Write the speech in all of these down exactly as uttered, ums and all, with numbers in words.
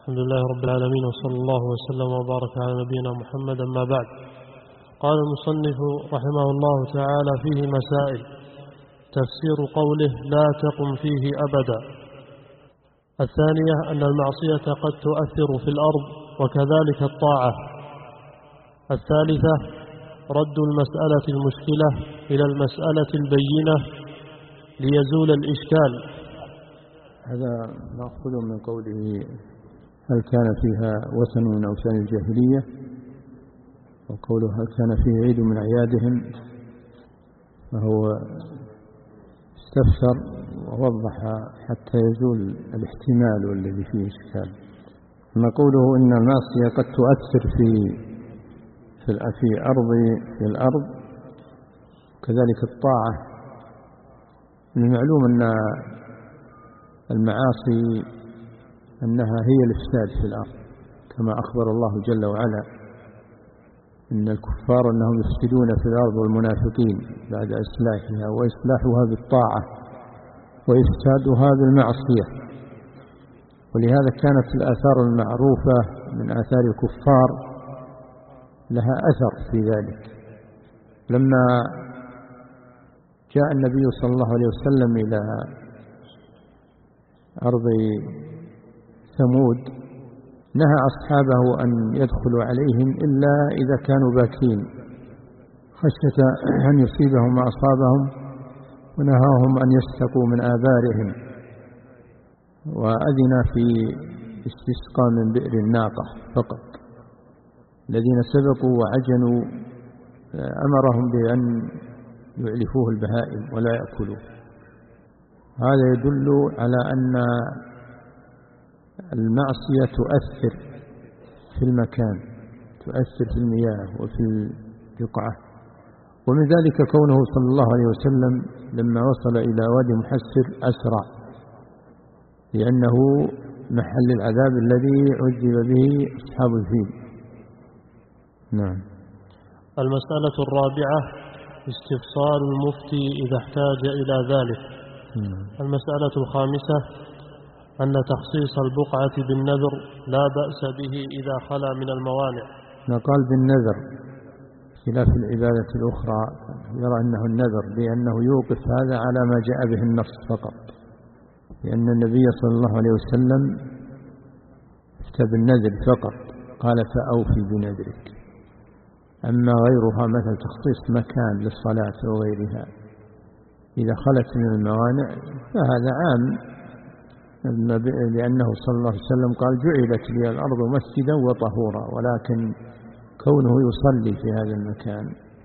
الحمد لله رب العالمين، وصلى الله وسلم وبارك على نبينا محمد. أما بعد، قال المصنف رحمه الله تعالى فيه مسائل. تفسير قوله لا تقم فيه أبدا. الثانية أن المعصية قد تؤثر في الأرض وكذلك الطاعة. الثالثة رد المسألة المشكلة إلى المسألة البينة ليزول الإشكال. هذا مأخوذ من قوله هل كان فيها وثن من أوثان الجاهلية، وقوله هل كان فيه عيد من أعيادهم، فهو استفسر ووضح حتى يزول الاحتمال والذي فيه إشكال. أما قوله إن المعصية قد تؤثر في في أرض في الأرض كذلك الطاعة، من المعلوم أن المعاصي أنها هي الإفساد في الأرض، كما أخبر الله جل وعلا إن الكفار أنهم يفسدون في الأرض والمنافقين بعد إصلاحها، وإصلاحها بالطاعة وإفسادها بالمعصية. ولهذا كانت الآثار المعروفة من آثار الكفار لها أثر في ذلك. لما جاء النبي صلى الله عليه وسلم إلى أرض ثمود نهى أصحابه أن يدخلوا عليهم إلا إذا كانوا باكين خشية أن يصيبهم ما أصابهم، ونهاهم أن يستقوا من آبارهم، وأذن في استسقاء من بئر الناقة فقط. الذين سبقوا وعجنوا أمرهم بأن يعلفوه البهائم ولا يأكلوه. هذا يدل على أن المعصية تؤثر في المكان، تؤثر في المياه وفي البقعة. ومن ذلك كونه صلى الله عليه وسلم لما وصل إلى وادي محسر أسرع، لأنه محل العذاب الذي عذب به أصحاب الفيل. نعم. المسألة الرابعة استفصال المفتي إذا احتاج إلى ذلك. نعم. المسألة الخامسة أن تخصيص البقعة بالنذر لا بأس به إذا خلا من الموانع. نقال بالنذر خلاف العبادة الأخرى، يرى أنه النذر لأنه يوقف هذا على ما جاء به النص فقط، لأن النبي صلى الله عليه وسلم افتى بالنذر فقط، قال فأوفي بنذرك. أما غيرها مثل تخصيص مكان للصلاة وغيرها إذا خلت من الموانع فهذا عام، لأنه صلى الله عليه وسلم قال جعلت لي الأرض مسجدا وطهورا، ولكن كونه يصلي في هذا المكان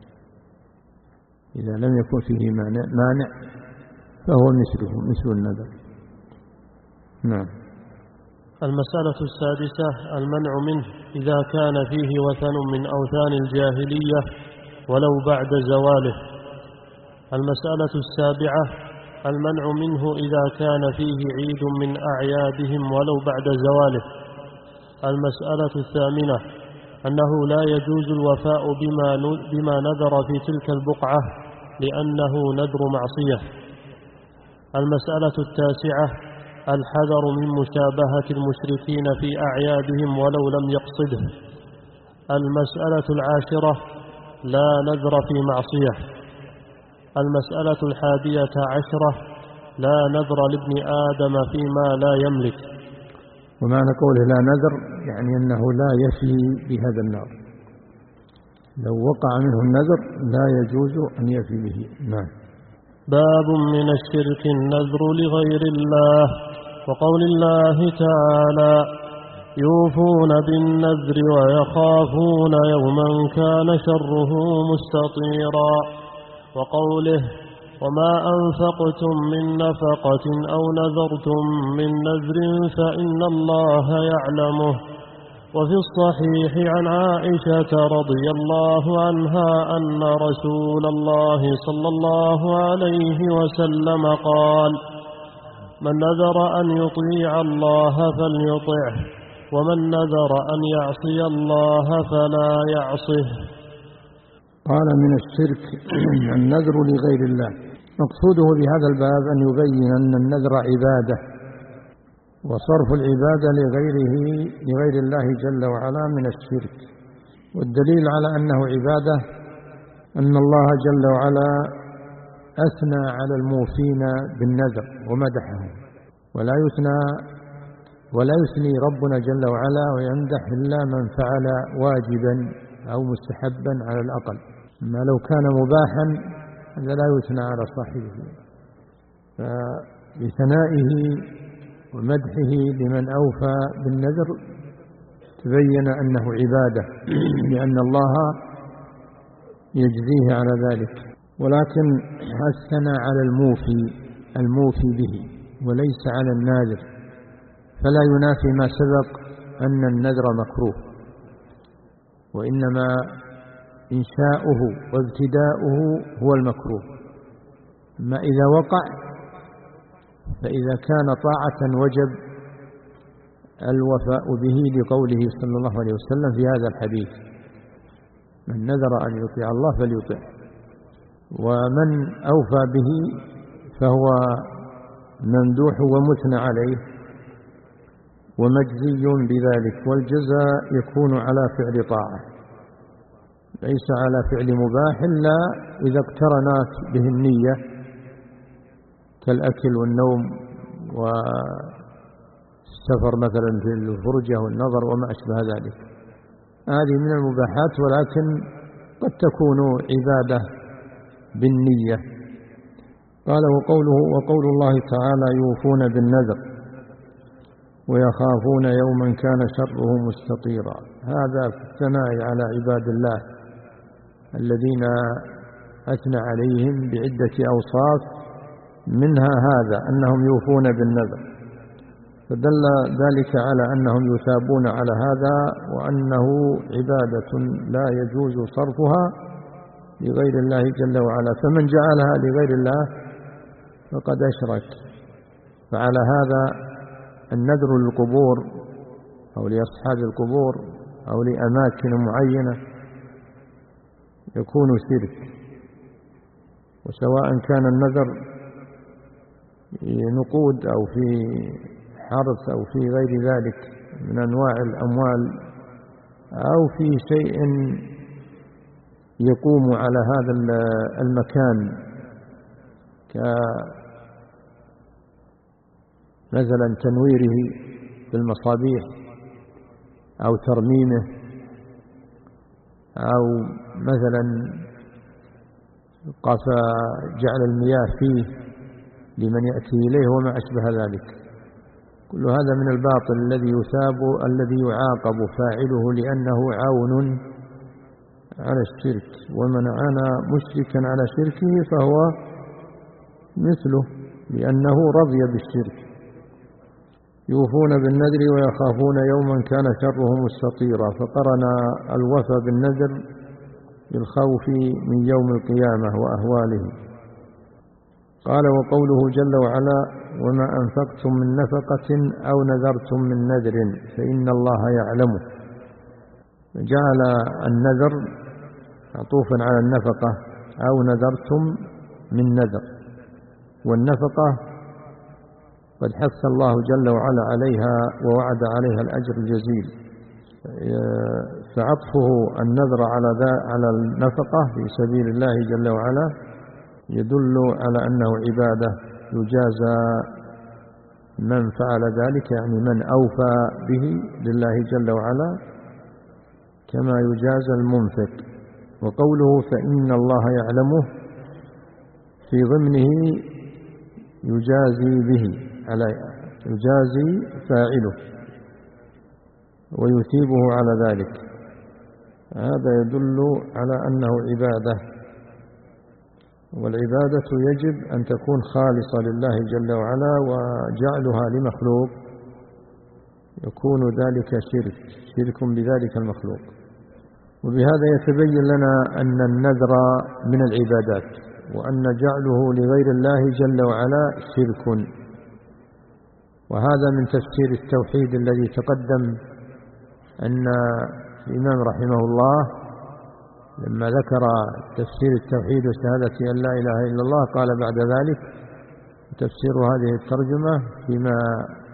إذا لم يكن فيه مانع فهو مثله مثل النذر. نعم. المسألة السادسة المنع منه إذا كان فيه وثن من أوثان الجاهلية ولو بعد زواله. المسألة السابعة المنع منه إذا كان فيه عيد من أعيادهم ولو بعد زواله. المسألة الثامنة أنه لا يجوز الوفاء بما بما نذر في تلك البقعة لأنه نذر معصية. المسألة التاسعة الحذر من مشابهة المشركين في أعيادهم ولو لم يقصده. المسألة العاشرة لا نذر في معصية. المسألة الحادية عشرة لا نذر لابن آدم فيما لا يملك. ومعنى قوله لا نذر يعني أنه لا يفي بهذا النذر، لو وقع منه النذر لا يجوز أن يفي به. نعم. باب من الشرك النذر لغير الله. وقول الله تعالى يوفون بالنذر ويخافون يوما كان شره مستطيرا. وقوله وما أنفقتم من نفقة أو نذرتم من نذر فإن الله يعلمه. وفي الصحيح عن عائشة رضي الله عنها أن رسول الله صلى الله عليه وسلم قال من نذر أن يطيع الله فليطعه، ومن نذر أن يعصي الله فلا يعصه. قال من الشرك النذر لغير الله. مقصوده بهذا الباب أن يبين أن النذر عبادة وصرف العبادة لغيره لغير الله جل وعلا من الشرك. والدليل على أنه عبادة أن الله جل وعلا أثنى على الموفين بالنذر ومدحهم، ولا يثنى ولا يثني ربنا جل وعلا ويمدح إلا من فعل واجبا أو مستحبا على الأقل. ما لو كان مباحا هذا لا يثنى على صاحبه. فبثنائه ومدحه لمن أوفى بالنذر تبين أنه عبادة لأن الله يجزيه على ذلك. ولكن أثنى على الموفي الموفي به وليس على الناذر، فلا ينافي ما سبق أن النذر مكروه، وإنما إنشاؤه وابتداؤه هو المكروه. ما إذا وقع فإذا كان طاعة وجب الوفاء به لقوله صلى الله عليه وسلم في هذا الحديث: من نذر أن يطيع الله فليطع. ومن أوفى به فهو ممدوح ومثنى عليه ومجزي بذلك، والجزاء يكون على فعل طاعة ليس على فعل مباح إلا إذا اقترنت به النية كالأكل والنوم والسفر مثلا في الفرجة والنظر وما أشبه ذلك. هذه من المباحات، ولكن قد تكون عبادة بالنية. قال: وقوله وقول الله تعالى: يوفون بالنذر ويخافون يوما كان شره مستطيرا. هذا في الثناء على عباد الله الذين أثنى عليهم بعدة أوصاف، منها هذا أنهم يوفون بالنذر، فدل ذلك على أنهم يثابون على هذا، وأنه عبادة لا يجوز صرفها لغير الله جل وعلا. فمن جعلها لغير الله فقد أشرك. فعلى هذا النذر للقبور أو لأصحاب القبور أو لأماكن معينة يكون شرك، وسواء كان النذر في نقود أو في حرث أو في غير ذلك من أنواع الأموال أو في شيء يقوم على هذا المكان كمثلا تنويره بالمصابيح أو ترميمه أو مثلا قف جعل المياه فيه لمن يأتي إليه وما أشبه ذلك. كل هذا من الباطل الذي يثاب الذي يعاقب فاعله لأنه عون على الشرك، ومن عان مشركا على شركه فهو مثله لأنه رضي بالشرك. يوفون بالنذر ويخافون يوما كان شره مستطيرا، فقرن الوفى بالنذر بالخوف من يوم القيامة وأهواله. قال: وقوله جل وعلا: وما أنفقتم من نفقة أو نذرتم من نذر فإن الله يعلمه. جعل النذر معطوفا على النفقة أو نذرتم من نذر، والنفقة قد حث الله جل وعلا عليها ووعد عليها الأجر الجزيل، فعطفه النذر على على النفقة في سبيل الله جل وعلا يدل على أنه عبادة يجازى من فعل ذلك، يعني من أوفى به لله جل وعلا كما يجازى المنفق. وقوله فإن الله يعلمه في ضمنه يجازي به على يجازي فاعله ويثيبه على ذلك. هذا يدل على أنه عبادة، والعبادة يجب أن تكون خالصة لله جل وعلا، وجعلها لمخلوق يكون ذلك شرك شرك بذلك المخلوق. وبهذا يتبين لنا أن النذر من العبادات، وأن جعله لغير الله جل وعلا شرك. وهذا من تفسير التوحيد الذي تقدم أن الإمام رحمه الله لما ذكر تفسير التوحيد وشهادة أن لا إله إلا الله قال بعد ذلك تفسير هذه الترجمة فيما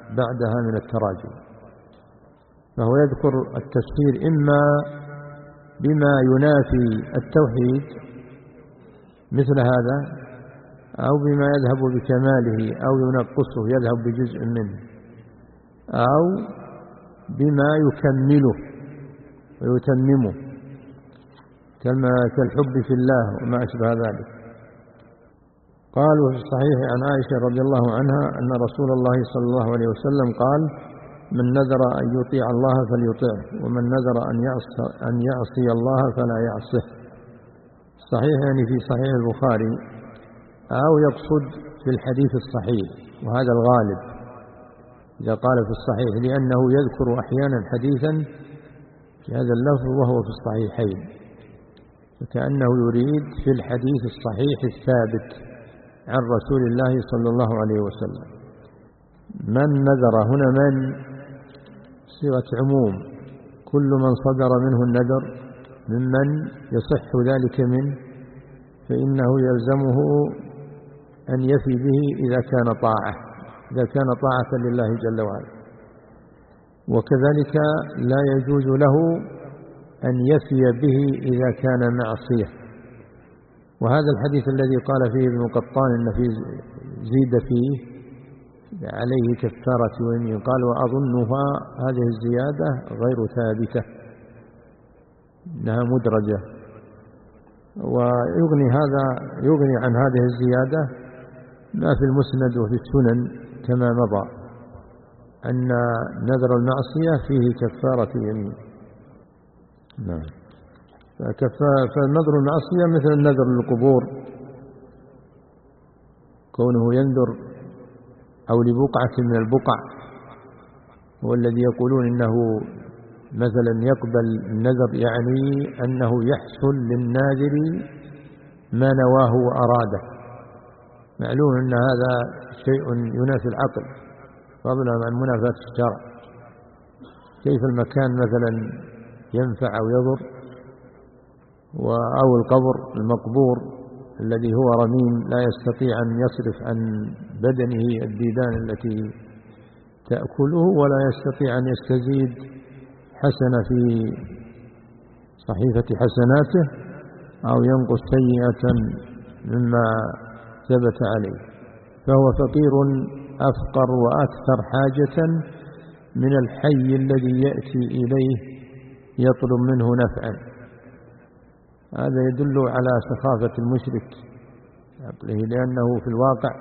بعدها من التراجم. فهو يذكر التفسير إما بما ينافي التوحيد مثل هذا، أو بما يذهب بكماله أو ينقصه يذهب بجزء منه، أو بما يكمله ويتممه كما كالحب في الله وما أشبه ذلك. قالوا في الصحيح عن عائشة رضي الله عنها أن رسول الله صلى الله عليه وسلم قال: من نذر أن يطيع الله فليطيعه، ومن نذر أن يعصي, أن يعصي الله فلا يعصه. صحيح يعني في صحيح البخاري، أو يقصد في الحديث الصحيح، وهذا الغالب إذا قال في الصحيح، لأنه يذكر أحيانا حديثا في هذا اللفظ وهو في الصحيحين، فكأنه يريد في الحديث الصحيح الثابت عن رسول الله صلى الله عليه وسلم. من نذر هنا من صيغة عموم، كل من صدر منه النذر ممن يصح ذلك منه فإنه يلزمه أن يفي به إذا كان طاعة إذا كان طاعة لله جل وعلا، وكذلك لا يجوز له أن يفي به إذا كان معصية. وهذا الحديث الذي قال فيه ابن قطان إن فيه زيد فيه عليه كفارة يمين، قال: وأظنها هذه الزيادة غير ثابتة، إنها مدرجة. ويغني هذا يغني عن هذه الزيادة ما في المسند وفي السنن كما مضى، أن نذر المعصية فيه كفارة يمين. نعم. فالنذر المعصية مثل النذر للقبور، كونه ينذر أو لبقعة من البقع، هو الذي يقولون إنه مثلا يقبل النذر، يعني أنه يحصل للناذر ما نواه وأراده. معلوم أن هذا شيء ينافي العقل فضلا عن منافاة الشرع. كيف المكان مثلا ينفع أو يضر، أو القبر المقبور الذي هو رميم لا يستطيع أن يصرف عن بدنه الديدان التي تأكله، ولا يستطيع أن يستزيد حسنة في صحيفة حسناته أو ينقص سيئة مما ثبت عليه، فهو فقير أفقر وأكثر حاجة من الحي الذي يأتي إليه يطلب منه نفعا. هذا يدل على سخافة المشرك عقله، لأنه في الواقع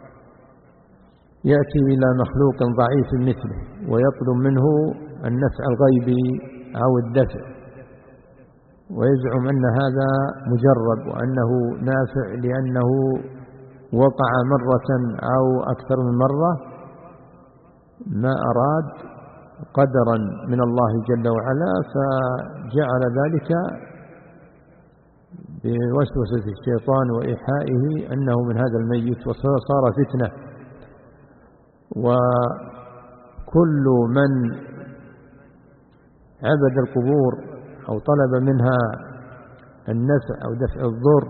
يأتي إلى مخلوق ضعيف مثله ويطلب منه النفع الغيبي أو الدفع، ويزعم أن هذا مجرب وأنه نافع لأنه وقع مرة أو أكثر من مرة، ما أراد قدرا من الله جل وعلا، فجعل ذلك بوسوسة الشيطان وإيحائه أنه من هذا الميت، وصار فتنة. وكل من عبد القبور أو طلب منها النفع أو دفع الضر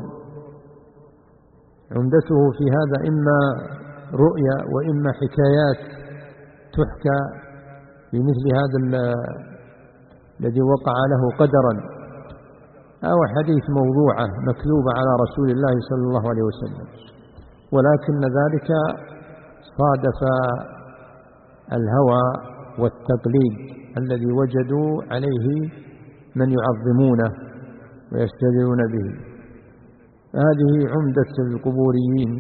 عمدته في هذا إما رؤيا وإما حكايات تحكى بمثل هذا الذي وقع له قدرا، أو حديث موضوعة مكذوبة على رسول الله صلى الله عليه وسلم، ولكن ذلك صادف الهوى والتقليد الذي وجدوا عليه من يعظمونه ويستدلون به. هذه عمدة القبوريين،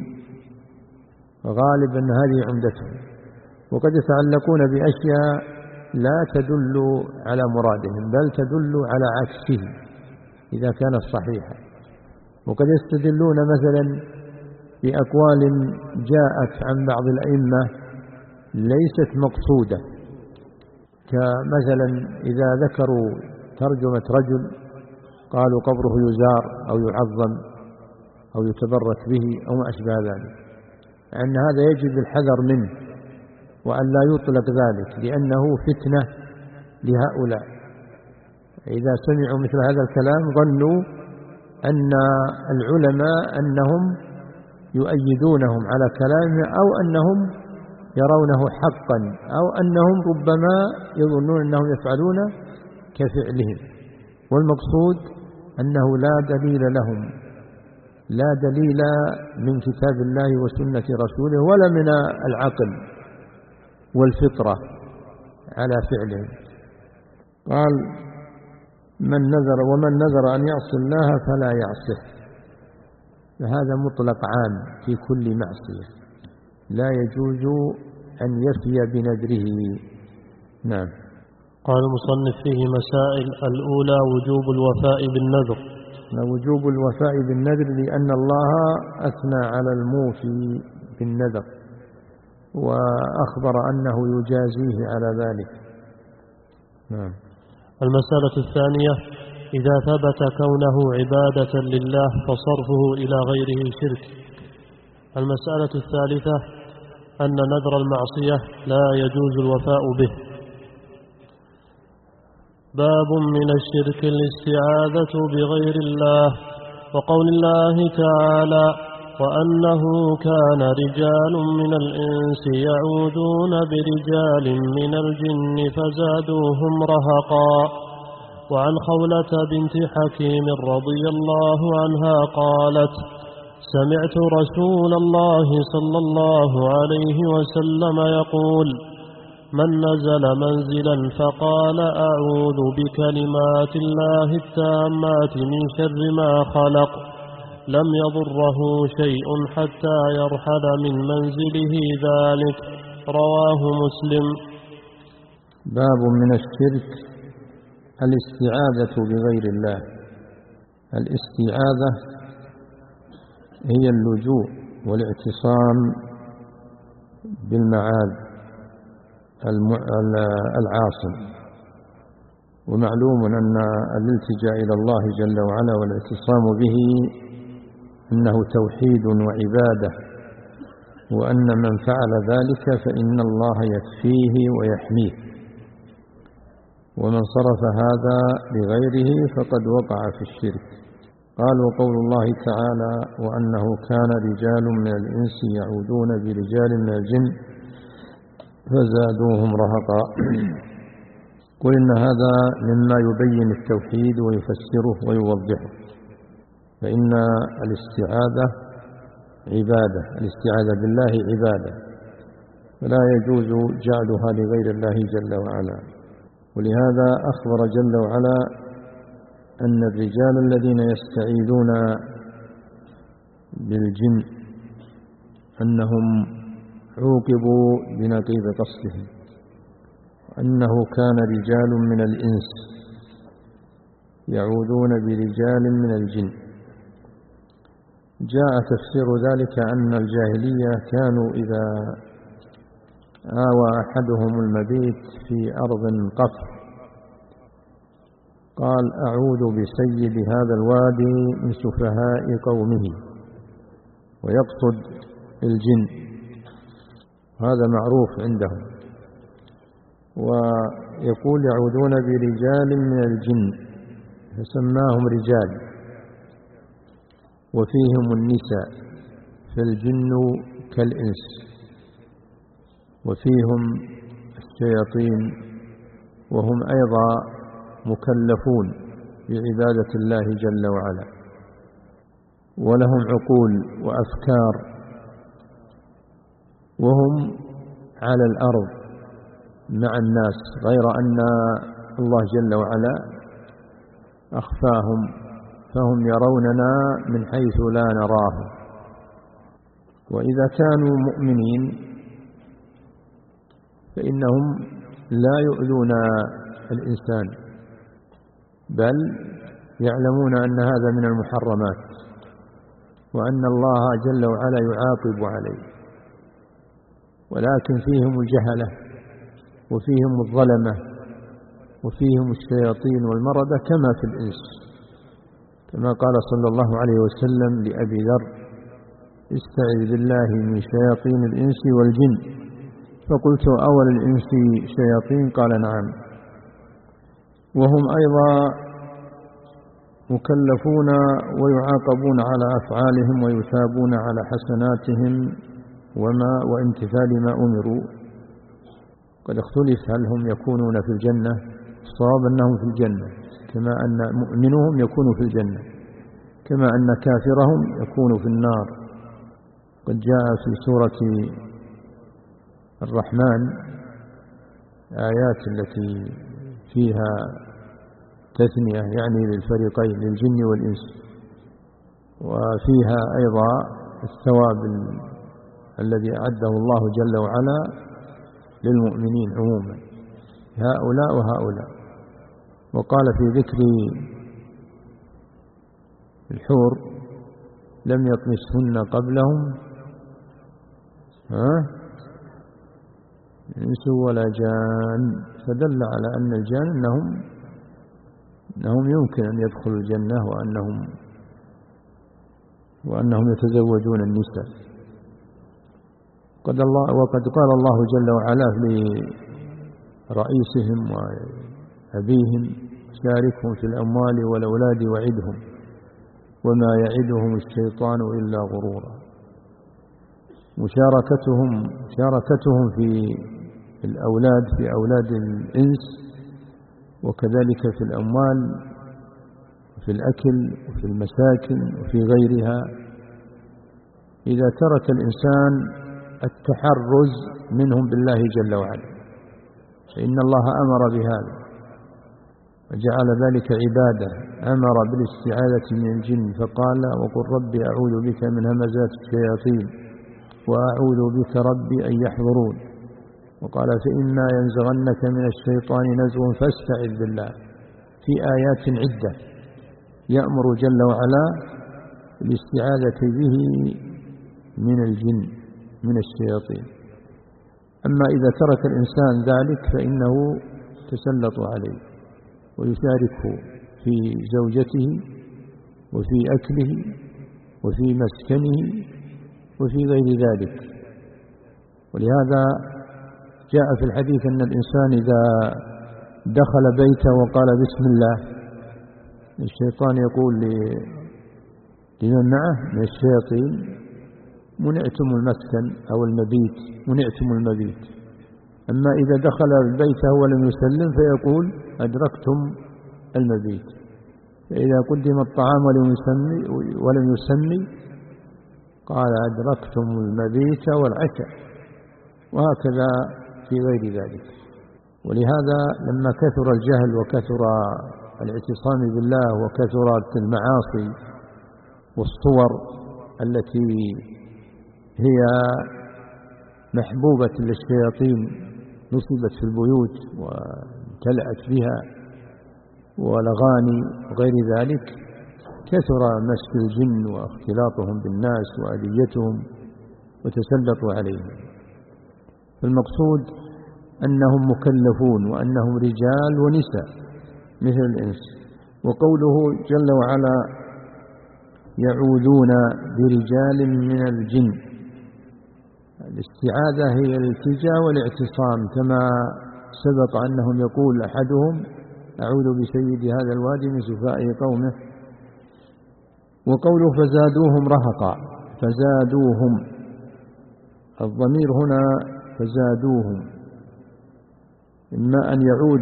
غالبا هذه عمدتهم، وقد يتعلقون بأشياء لا تدل على مرادهم بل تدل على عكسه إذا كانت صحيحة. وقد يستدلون مثلا بأقوال جاءت عن بعض الأئمة ليست مقصودة، كمثلا إذا ذكروا ترجمة رجل قالوا قبره يزار أو يعظم أو يتبرك به أو ما أشبه ذلك، أن هذا يجب الحذر منه وأن لا يطلق ذلك لأنه فتنة لهؤلاء. إذا سمعوا مثل هذا الكلام ظنوا أن العلماء أنهم يؤيدونهم على كلامه أو أنهم يرونه حقا أو أنهم ربما يظنون أنهم يفعلون كفعلهم، والمقصود أنه لا دليل لهم، لا دليل من كتاب الله وسنة رسوله ولا من العقل والفطرة على فعلهم. قال من نذر ومن نذر أن يعصي الله فلا يعصه، فهذا مطلق عام في كل معصية، لا يجوز أن يفي بنذره. نعم. قال المصنف فيه مسائل: الأولى وجوب الوفاء بالنذر. وجوب الوفاء بالنذر لأن الله أثنى على الموفي بالنذر وأخبر أنه يجازيه على ذلك. نعم. المسألة الثانية: إذا ثبت كونه عبادة لله فصرفه إلى غيره شرك. المسألة الثالثة: أن نذر المعصية لا يجوز الوفاء به. باب من الشرك الاستعاذة بغير الله، وقول الله تعالى: وأنه كان رجال من الإنس يعوذون برجال من الجن فزادوهم رهقا. وعن خولة بنت حكيم رضي الله عنها قالت: سمعت رسول الله صلى الله عليه وسلم يقول: من نزل منزلا فقال أعوذ بكلمات الله التامات من شر ما خلق لم يضره شيء حتى يرحل من منزله ذلك. رواه مسلم. باب من الشرك الاستعاذة بغير الله. الاستعاذة هي اللجوء والاعتصام بالمعاذ العاصم، ومعلوم أن الالتجاء إلى الله جل وعلا والاعتصام به إنه توحيد وعبادة، وأن من فعل ذلك فإن الله يكفيه ويحميه، ومن صرف هذا لغيره فقد وقع في الشرك. قال: وقول الله تعالى: وأنه كان رجال من الإنس يعوذون برجال من الجن فزادوهم رهقا. قل إن هذا مما يبين التوحيد ويفسره ويوضحه، فإن الاستعاذة عبادة، الاستعاذة بالله عبادة، فلا يجوز جعلها لغير الله جل وعلا. ولهذا أخبر جل وعلا أن الرجال الذين يستعيذون بالجن أنهم عوقبوا بنقيض قصدهم، أنه كان رجال من الإنس يعوذون برجال من الجن. جاء تفسير ذلك أن الجاهلية كانوا إذا آوى أحدهم المبيت في أرض قفر قال: أعوذ بسيد هذا الوادي من سفهاء قومه، ويقصد الجن، هذا معروف عندهم. ويقول: يعوذون برجال من الجن، فسماهم رجال، وفيهم النساء، فالجن كالإنس، وفيهم الشياطين، وهم أيضا مكلفون بعبادة الله جل وعلا، ولهم عقول وأفكار، وهم على الأرض مع الناس، غير أن الله جل وعلا أخفاهم، فهم يروننا من حيث لا نراهم. وإذا كانوا مؤمنين فإنهم لا يؤذون الإنسان، بل يعلمون أن هذا من المحرمات، وأن الله جل وعلا يعاقب عليه، ولكن فيهم الجهلة وفيهم الظلمة وفيهم الشياطين والمردة كما في الإنس، كما قال صلى الله عليه وسلم لأبي ذر: استعذ بالله من شياطين الإنس والجن. فقلت: أول الإنس شياطين؟ قال: نعم. وهم أيضا مكلفون ويعاقبون على أفعالهم ويثابون على حسناتهم وما وامتثال ما أمروا. قد اختلف هل هم يكونون في الجنة، الصواب أنهم في الجنة، كما أن مؤمنهم يكون في الجنة، كما أن كافرهم يكون في النار. قد جاء في سورة الرحمن آيات التي فيها تثنية يعني للفريقين للجن والإنس، وفيها أيضا الثواب الذي أعده الله جل وعلا للمؤمنين عموما، هؤلاء وهؤلاء. وقال في ذكر الحور لم يطمسهن قبلهم ها إنس ولا جان، فدل على أن الجان أنهم, أنهم يمكن أن يدخلوا الجنة وأنهم, وأنهم يتزوجون النساء. قد الله وقد قال الله جل وعلا لرئيسهم وأبيهم شاركهم في الأموال والأولاد وعدهم وما يعدهم الشيطان إلا غرورا. مشاركتهم مشاركتهم في الأولاد في أولاد الإنس وكذلك في الأموال وفي الأكل وفي المساكن وفي غيرها. إذا ترك الإنسان التحرز منهم بالله جل وعلا فإن الله أمر بهذا وجعل ذلك عبادة، أمر بالاستعاذة من الجن فقال وقل ربي أعوذ بك من همزات الشياطين وأعوذ بك ربي أن يحضرون. وقال فإما ينزغنك من الشيطان نزغ فاستعذ بالله، في آيات عدة يأمر جل وعلا بالاستعاذة به من الجن من الشياطين. أما إذا ترك الإنسان ذلك فإنه تسلط عليه ويشاركه في زوجته وفي أكله وفي مسكنه وفي غير ذلك. ولهذا جاء في الحديث أن الإنسان إذا دخل بيته وقال بسم الله الشيطان يقول لمن معه من الشياطين منعتم المسكن أو المبيت منعتم المبيت. أما إذا دخل بيته ولم يسلم فيقول أدركتم المبيت. فإذا قدم الطعام ولم يسمي, ولم يسمي قال أدركتم المبيت والعشاء، وهكذا في غير ذلك. ولهذا لما كثر الجهل وكثر الاعتصام بالله وكثرت المعاصي والصور التي هي محبوبة للشياطين نصبت في البيوت وامتلأت بها والأغاني وغير ذلك، كثر مس الجن واختلاطهم بالناس وأذيتهم وتسلطوا عليهم. فالمقصود أنهم مكلفون وأنهم رجال ونساء مثل الإنس. وقوله جل وعلا يعوذون برجال من الجن، الاستعاذة هي الالتجاء والاعتصام، كما سبق أنهم يقول أحدهم أعوذ بسيد هذا الوادي من سفاء قومه. وقوله فزادوهم رهقا، فزادوهم الضمير هنا فزادوهم إما أن يعود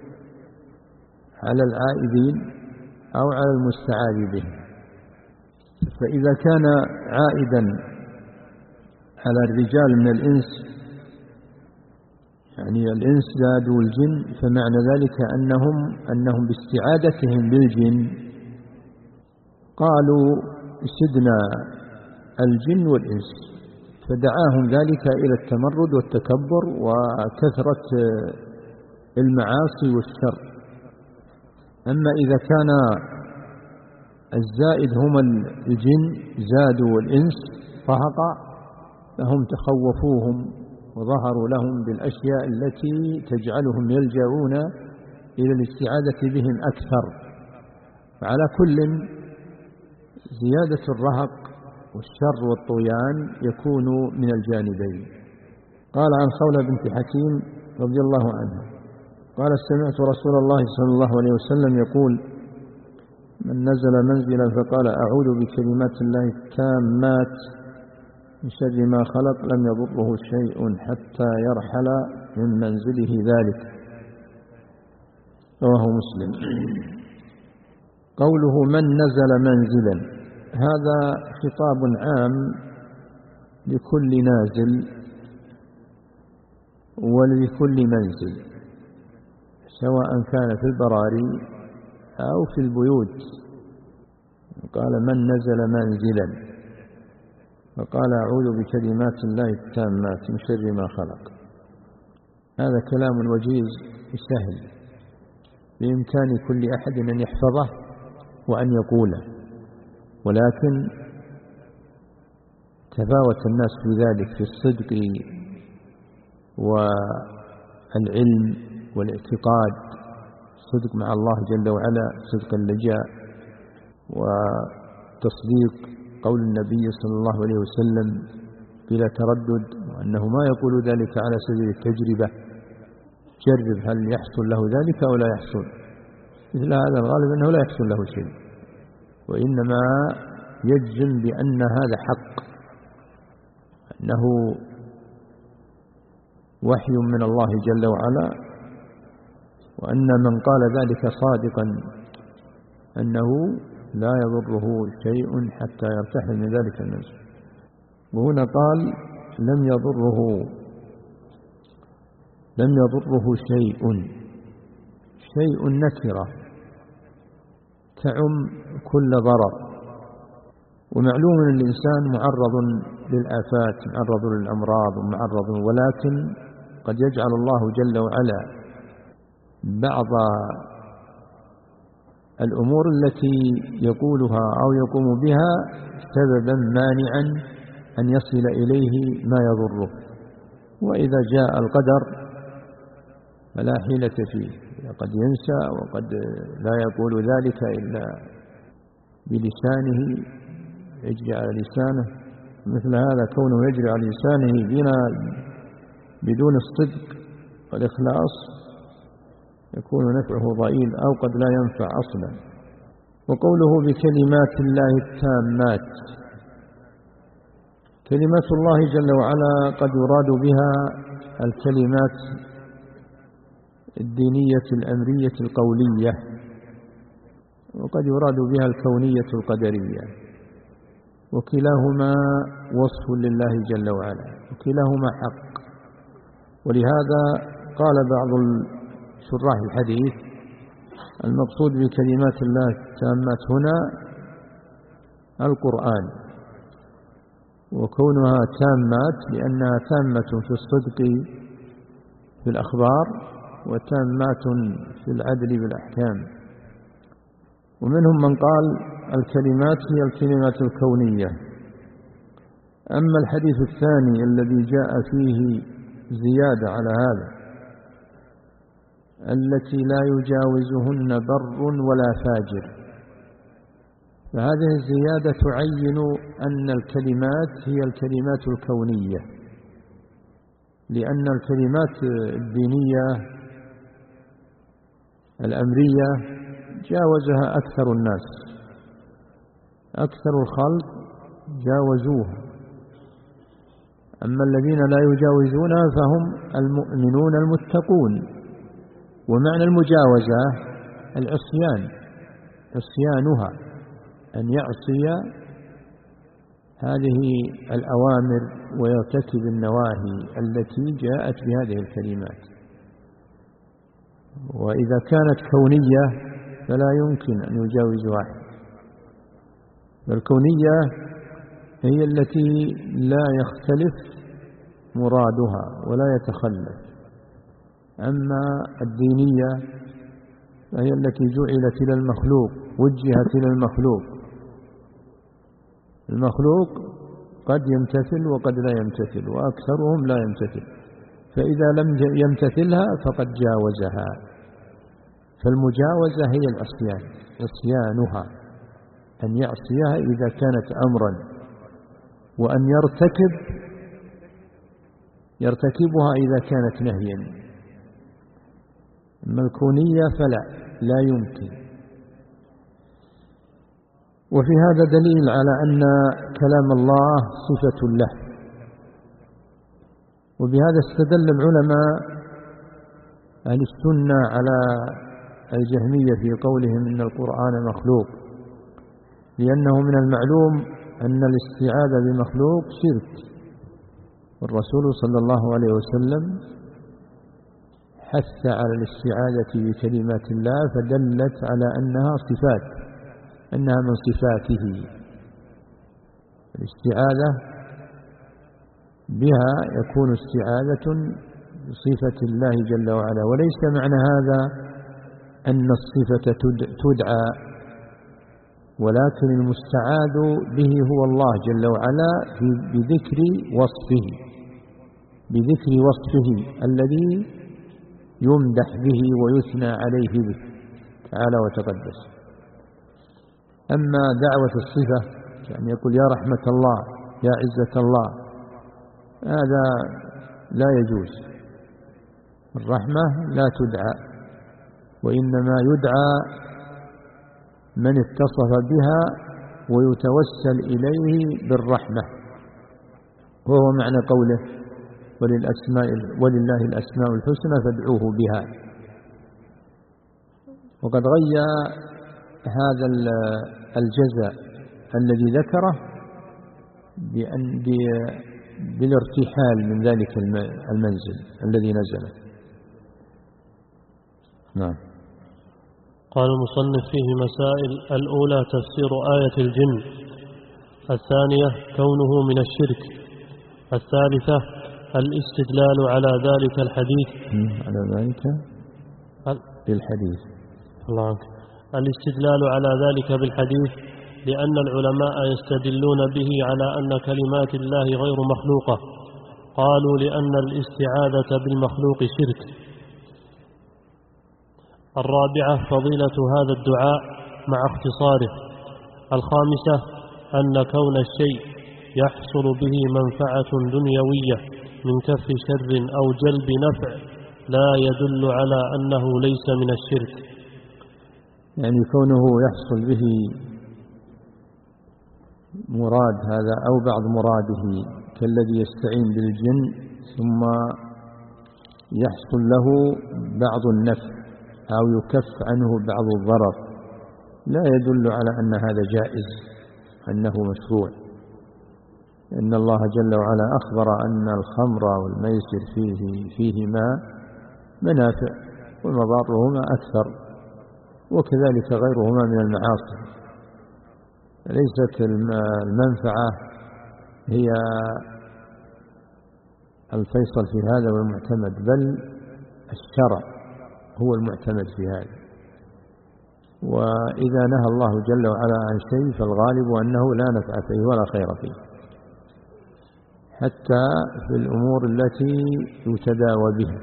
على العائدين أو على المستعاذ به. فإذا كان عائدا على الرجال من الإنس يعني الإنس زادوا الجن، فمعنى ذلك أنهم, أنهم باستعادتهم بالجن قالوا سدنا الجن والإنس، فدعاهم ذلك إلى التمرد والتكبر وكثرة المعاصي والشر. أما إذا كان الزائد هم الجن زادوا والإنس رهقا فهم تخوفوهم وظهروا لهم بالأشياء التي تجعلهم يلجؤون إلى الاستعاذة بهم أكثر. وعلى كل زيادة الرهق والشر والطغيان يكون من الجانبين. قال عن خولة بنت حكيم رضي الله عنها قال سمعت رسول الله صلى الله عليه وسلم يقول من نزل منزلا فقال أعوذ بكلمات الله التامات من شر ما خلق لم يضره شيء حتى يرحل من منزله ذلك. رواه مسلم. قوله من نزل منزلا، هذا خطاب عام لكل نازل ولكل منزل، سواء كان في البراري أو في البيوت. قال من نزل منزلا، فقال أعوذ بكلمات الله التامات من شر ما خلق. هذا كلام وجيز سهل، بإمكان كل أحد أن يحفظه وأن يقوله، ولكن تفاوت الناس في ذلك في الصدق والعلم والاعتقاد، صدق مع الله جل وعلا، صدق اللجاء، وتصديق قول النبي صلى الله عليه وسلم بلا تردد، وأنه ما يقول ذلك على سبيل التجربة، جرب هل يحصل له ذلك أو لا يحصل. مثل هذا الغالب أنه لا يحصل له شيء، وإنما يجزم بأن هذا حق، أنه وحي من الله جل وعلا، وأن من قال ذلك صادقا أنه لا يضره شيء حتى يرتحل من ذلك المنزل. وهنا قال لم يضره لم يضره شيء، شيء نكرة تعم كل ضرر، ومعلوم أن الإنسان معرض للآفات، معرض للأمراض ومعرض، ولكن قد يجعل الله جل وعلا بعض الأمور التي يقولها أو يقوم بها سببا مانعا أن يصل إليه ما يضره. وإذا جاء القدر فلا حيلة فيه، قد ينسى وقد لا يقول ذلك إلا بلسانه، يجري على لسانه. مثل هذا كونه يجري على لسانه بنا بدون الصدق والإخلاص يكون نفعه ضئيل أو قد لا ينفع أصلا. وقوله بكلمات الله التامات، كلمات الله جل وعلا قد يراد بها الكلمات الدينية الأمرية القولية، وقد يراد بها الكونية القدرية، وكلاهما وصف لله جل وعلا، وكلاهما حق. ولهذا قال بعض شراح الحديث المقصود بكلمات الله التامات هنا القرآن، وكونها تامات لأنها تامة في الصدق في الأخبار وتامات في العدل بالأحكام. ومنهم من قال الكلمات هي الكلمات الكونية. أما الحديث الثاني الذي جاء فيه زيادة على هذا التي لا يجاوزهن بر ولا فاجر، فهذه الزيادة تعين أن الكلمات هي الكلمات الكونية، لأن الكلمات الدينية الأمرية جاوزها أكثر الناس، أكثر الخلق جاوزوها. أما الذين لا يجاوزونها فهم المؤمنون المتقون. ومعنى المجاوزة العصيان، عصيانها أن يعصي هذه الأوامر ويرتكب النواهي التي جاءت بهذه الكلمات. وإذا كانت كونية فلا يمكن أن يجاوز واحد. فالكونية هي التي لا يختلف مرادها ولا يتخلف. أما الدينية فهي التي جعلت إلى المخلوق، وجهت إلى المخلوق. المخلوق قد يمتثل وقد لا يمتثل، وأكثرهم لا يمتثل، فإذا لم يمتثلها فقد جاوزها. فالمجاوزة هي العصيان، عصيانها أن يعصيها إذا كانت أمرا، وأن يرتكب يرتكبها إذا كانت نهيا. أما الكونية فلا لا يمكن. وفي هذا دليل على أن كلام الله صفة له، وبهذا استدل العلماء أهل السنة على الجهمية في قولهم إن القرآن مخلوق، لأنه من المعلوم أن الاستعاذة بمخلوق شرك، والرسول صلى الله عليه وسلم حث على الاستعاذة بكلمات الله فدلت على أنها صفات، أنها من صفاته. الاستعاذة بها يكون استعاذة بصفة الله جل وعلا، وليس معنى هذا أن الصفة تدعى، ولكن المستعاذ به هو الله جل وعلا بذكر وصفه بذكر وصفه الذي يمدح به ويثنى عليه به تعالى وتقدس. أما دعوة الصفة كأن يقول يا رحمة الله، يا عزة الله، هذا لا يجوز. الرحمة لا تدعى، وإنما يدعى من اتصف بها ويتوسل إليه بالرحمة، وهو معنى قوله وللأسماء ولله الأسماء الحسنى فادعوه بها. وقد غير هذا الجزاء الذي ذكره بأن بالارتحال من ذلك المنزل الذي نزل. نعم. قال المصنف فيه مسائل: الأولى تفسير آية الجن، الثانية كونه من الشرك، الثالثة الاستدلال على ذلك الحديث على ذلك بالحديث الله عنك. الاستدلال على ذلك بالحديث لأن العلماء يستدلون به على أن كلمات الله غير مخلوقة، قالوا لأن الاستعاذة بالمخلوق شرك. الرابعة فضيلة هذا الدعاء مع اختصاره. الخامسة أن كون الشيء يحصل به منفعة دنيوية من كف شر أو جلب نفع لا يدل على أنه ليس من الشرك، يعني كونه يحصل به مراد هذا أو بعض مراده كالذي يستعين بالجن ثم يحصل له بعض النفع أو يكف عنه بعض الضرر لا يدل على أن هذا جائز، أنه مشروع. إن الله جل وعلا أخبر أن الخمر والميسر فيه فيهما منافع ومضارهما أكثر، وكذلك غيرهما من المعاصي. ليست المنفعة هي الفيصل في هذا والمعتمد، بل الشرع هو المعتمد في هذا. وإذا نهى الله جل وعلا عن شيء فالغالب أنه لا نفع فيه ولا خير فيه، حتى في الأمور التي يتداوى بها.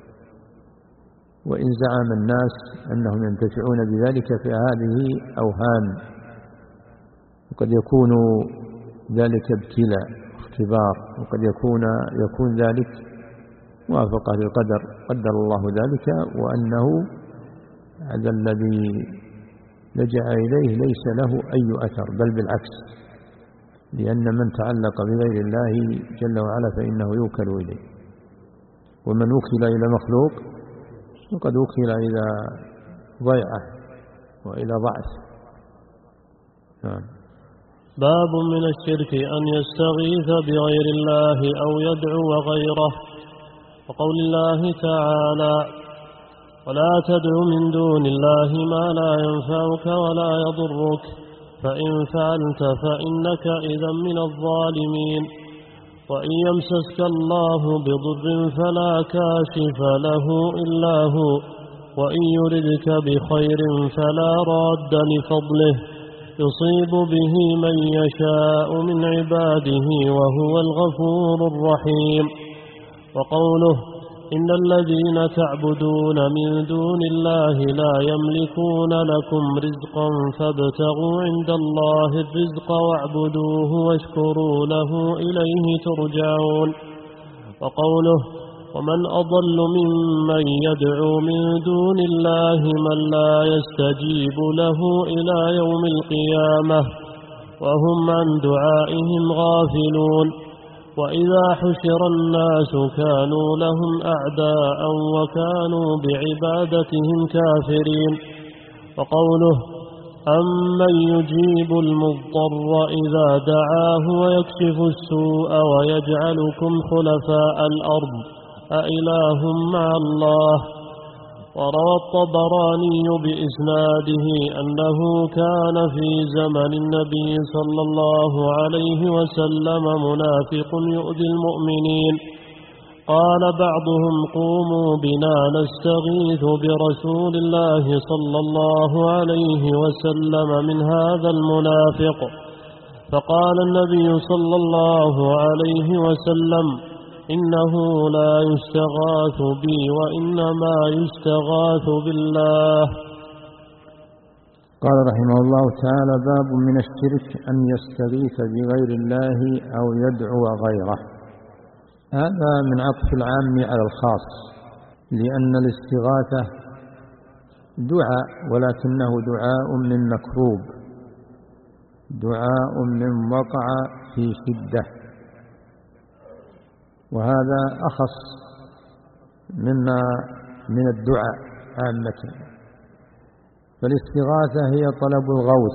وإن زعم الناس أنهم ينتفعون بذلك فهذه أوهام، وقد يكون ذلك ابتلاء اختبار، وقد يكون يكون ذلك موافقة للقدر، قدر الله ذلك، وأنه هذا الذي لجأ إليه ليس له أي أثر، بل بالعكس، لأن من تعلق بغير الله جل وعلا فإنه يوكل إليه، ومن وكل إلى مخلوق فقد وكل إلى ضيعة وإلى ضعف. نعم. باب من الشرك أن يستغيث بغير الله أو يدعو غيره، وقول الله تعالى: ولا تدع من دون الله ما لا ينفعك ولا يضرك فإن فعلت فإنك إذا من الظالمين. وإن يمسسك الله بضر فلا كاشف له إلا هو، وإن يردك بخير فلا راد لفضله يصيب به من يشاء من عباده وهو الغفور الرحيم. وقوله: إن الذين تعبدون من دون الله لا يملكون لكم رزقا فابتغوا عند الله الرزق واعبدوه واشكروا له إليه ترجعون. وقوله: ومن أضل ممن يدعو من دون الله من لا يستجيب له إلى يوم القيامة وهم عن دعائهم غافلون. وإذا حشر الناس كانوا لهم أعداء وكانوا بعبادتهم كافرين. وقوله أمن يجيب المضطر إذا دعاه ويكشف السوء ويجعلكم خلفاء الأرض أإله مع الله. وروى الطبراني بإسناده أنه كان في زمن النبي صلى الله عليه وسلم منافق يؤذي المؤمنين، قال بعضهم قوموا بنا نستغيث برسول الله صلى الله عليه وسلم من هذا المنافق، فقال النبي صلى الله عليه وسلم إنه لا يستغاث بي وإنما يستغاث بالله. قال رحمه الله تعالى: باب من الشرك أن يستغيث بغير الله أو يدعو غيره. هذا من عطف العام على الخاص، لأن الاستغاثة دعاء، ولكنه دعاء من مكروب، دعاء من وقع في شدة، وهذا أخص مما من الدعاء عامة. فالاستغاثة هي طلب الغوث،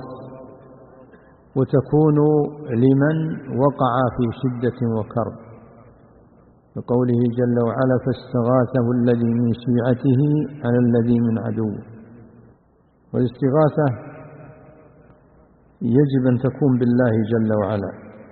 وتكون لمن وقع في شدة وكرب، بقوله جل وعلا: فاستغاثه الذي من شيعته على الذي من عدوه. والاستغاثة يجب أن تكون بالله جل وعلا،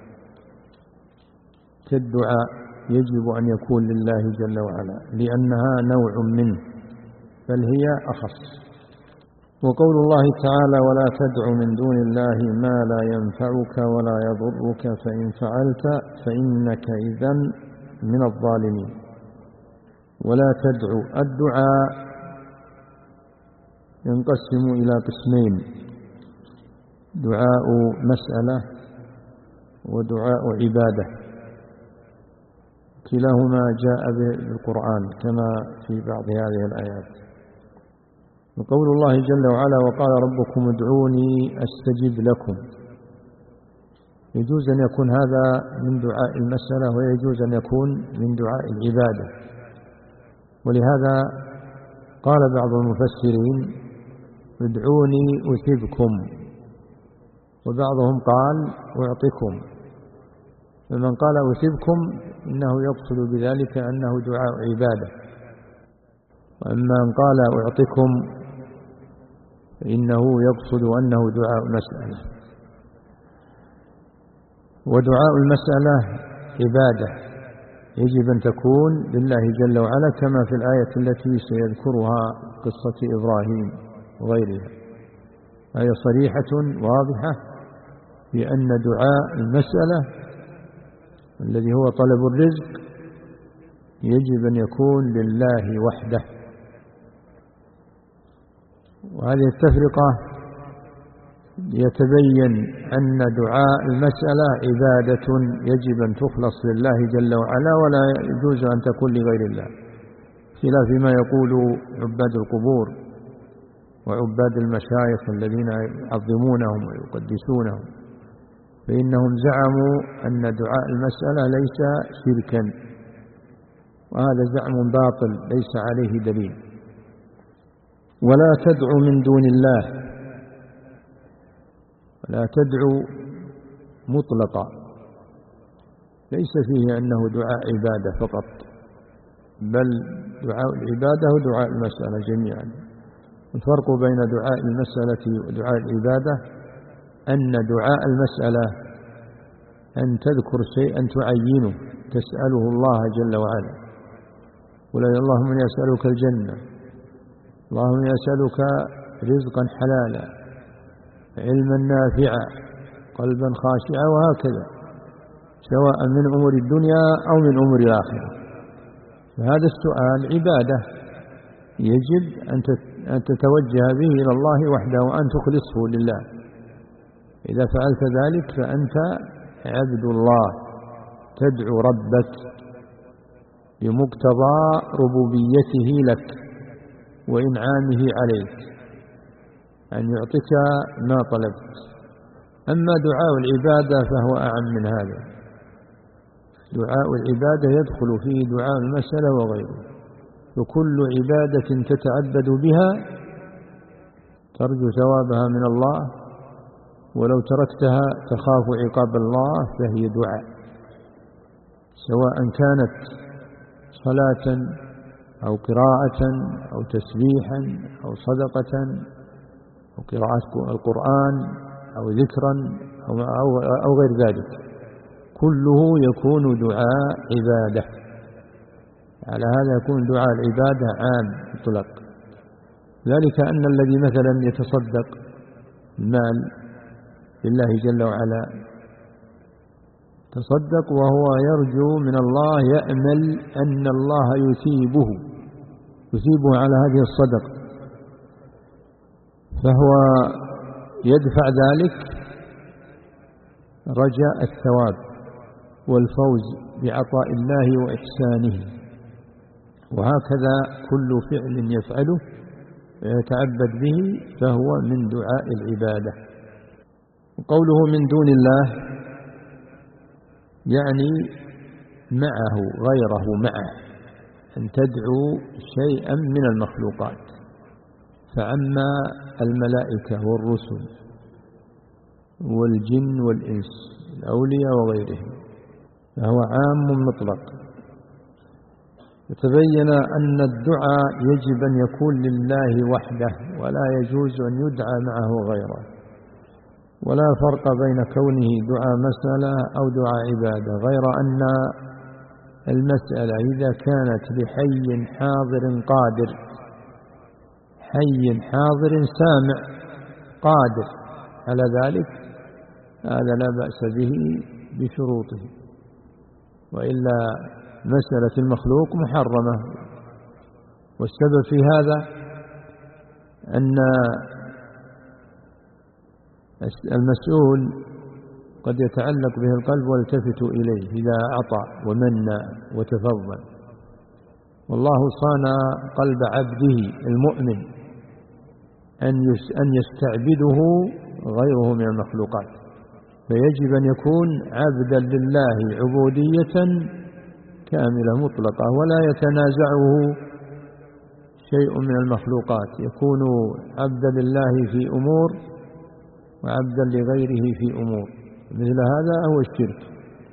كالدعاء يجب أن يكون لله جل وعلا، لأنها نوع منه، بل هي أخص. وقول الله تعالى: ولا تدع من دون الله ما لا ينفعك ولا يضرك فإن فعلت فإنك إذن من الظالمين. ولا تدعو، الدعاء ينقسم إلى قسمين: دعاء مسألة ودعاء عبادة، كلاهما جاء بالقرآن كما في بعض هذه الآيات. وقول الله جل وعلا: وقال ربكم ادعوني أستجب لكم. يجوز أن يكون هذا من دعاء المسألة، ويجوز أن يكون من دعاء العبادة. ولهذا قال بعض المفسرين: ادعوني أثبكم، وبعضهم قال: أعطكم. فمن قال أثبكم إنه يقصد بذلك أنه دعاء عبادة، وأما من قال أعطكم فإنه يقصد أنه دعاء مسألة. ودعاء المسألة عبادة يجب أن تكون لله جل وعلا، كما في الآية التي سيذكرها قصة إبراهيم وغيرها، آية صريحة واضحة بأن دعاء المسألة الذي هو طلب الرزق يجب أن يكون لله وحده. وهذه التفرقة يتبين أن دعاء المسألة عبادة يجب أن تخلص لله جل وعلا، ولا يجوز أن تكون لغير الله، خلاف ما يقول عباد القبور وعباد المشايخ الذين يعظمونهم ويقدسونهم، فإنهم زعموا أن دعاء المسألة ليس شركا، وهذا زعم باطل ليس عليه دليل. ولا تدعو من دون الله، ولا تدعو مطلقا، ليس فيه أنه دعاء عبادة فقط، بل دعاء العبادة ودعاء المسألة جميعا. الفرق بين دعاء المسألة ودعاء العبادة أن دعاء المسألة أن تذكر شيئا تعينه تسأله الله جل وعلا، قل اللهم إني أسألك الجنة، اللهم إني أسألك رزقا حلالا، علما نافعا، قلبا خاشعا، وهكذا، سواء من أمور الدنيا أو من أمور الآخرة. فهذا السؤال عبادة يجب أن تتوجه به إلى الله وحده وأن تخلصه لله. إذا فعلت ذلك فأنت عبد الله، تدعو ربك بمقتضى ربوبيته لك وإنعامه عليك أن يعطيك ما طلبت. أما دعاء العبادة فهو أعم من هذا، دعاء العبادة يدخل فيه دعاء المسألة وغيره، فكل عبادة تتعبد بها ترجو ثوابها من الله، ولو تركتها تخاف عقاب الله فهي دعاء، سواء كانت صلاة أو قراءة أو تسبيحا أو صدقة أو قراءة القرآن أو ذكرا أو غير ذلك، كله يكون دعاء عبادة. على هذا يكون دعاء العبادة عام مطلق. ذلك أن الذي مثلا يتصدق المال لله جل وعلا، تصدق وهو يرجو من الله، يأمل أن الله يثيبه يثيبه على هذه الصدقة، فهو يدفع ذلك رجاء الثواب والفوز بعطاء الله وإحسانه. وهكذا كل فعل يفعله يتعبد به فهو من دعاء العبادة. وقوله من دون الله يعني معه غيره معه، أن تدعو شيئا من المخلوقات، فعما الملائكة والرسل والجن والإنس الأولياء وغيرهم، فهو عام مطلق. وتبين أن الدعاء يجب أن يكون لله وحده، ولا يجوز أن يدعى معه غيره، ولا فرق بين كونه دعاء مسألة أو دعاء عبادة، غير أن المسألة إذا كانت بحي حاضر قادر، حي حاضر سامع قادر على ذلك، هذا لا بأس به بشروطه، وإلا مسألة المخلوق محرمة. والسبب في هذا أن المسؤول قد يتعلق به القلب ويلتفت إليه إذا أعطى ومن وتفضل، والله صان قلب عبده المؤمن أن يستعبده غيره من المخلوقات، فيجب أن يكون عبدا لله عبودية كاملة مطلقة، ولا يتنازعه شيء من المخلوقات، يكون عبدا لله في أمور وعبدا لغيره في أمور، مثل هذا هو الشرك.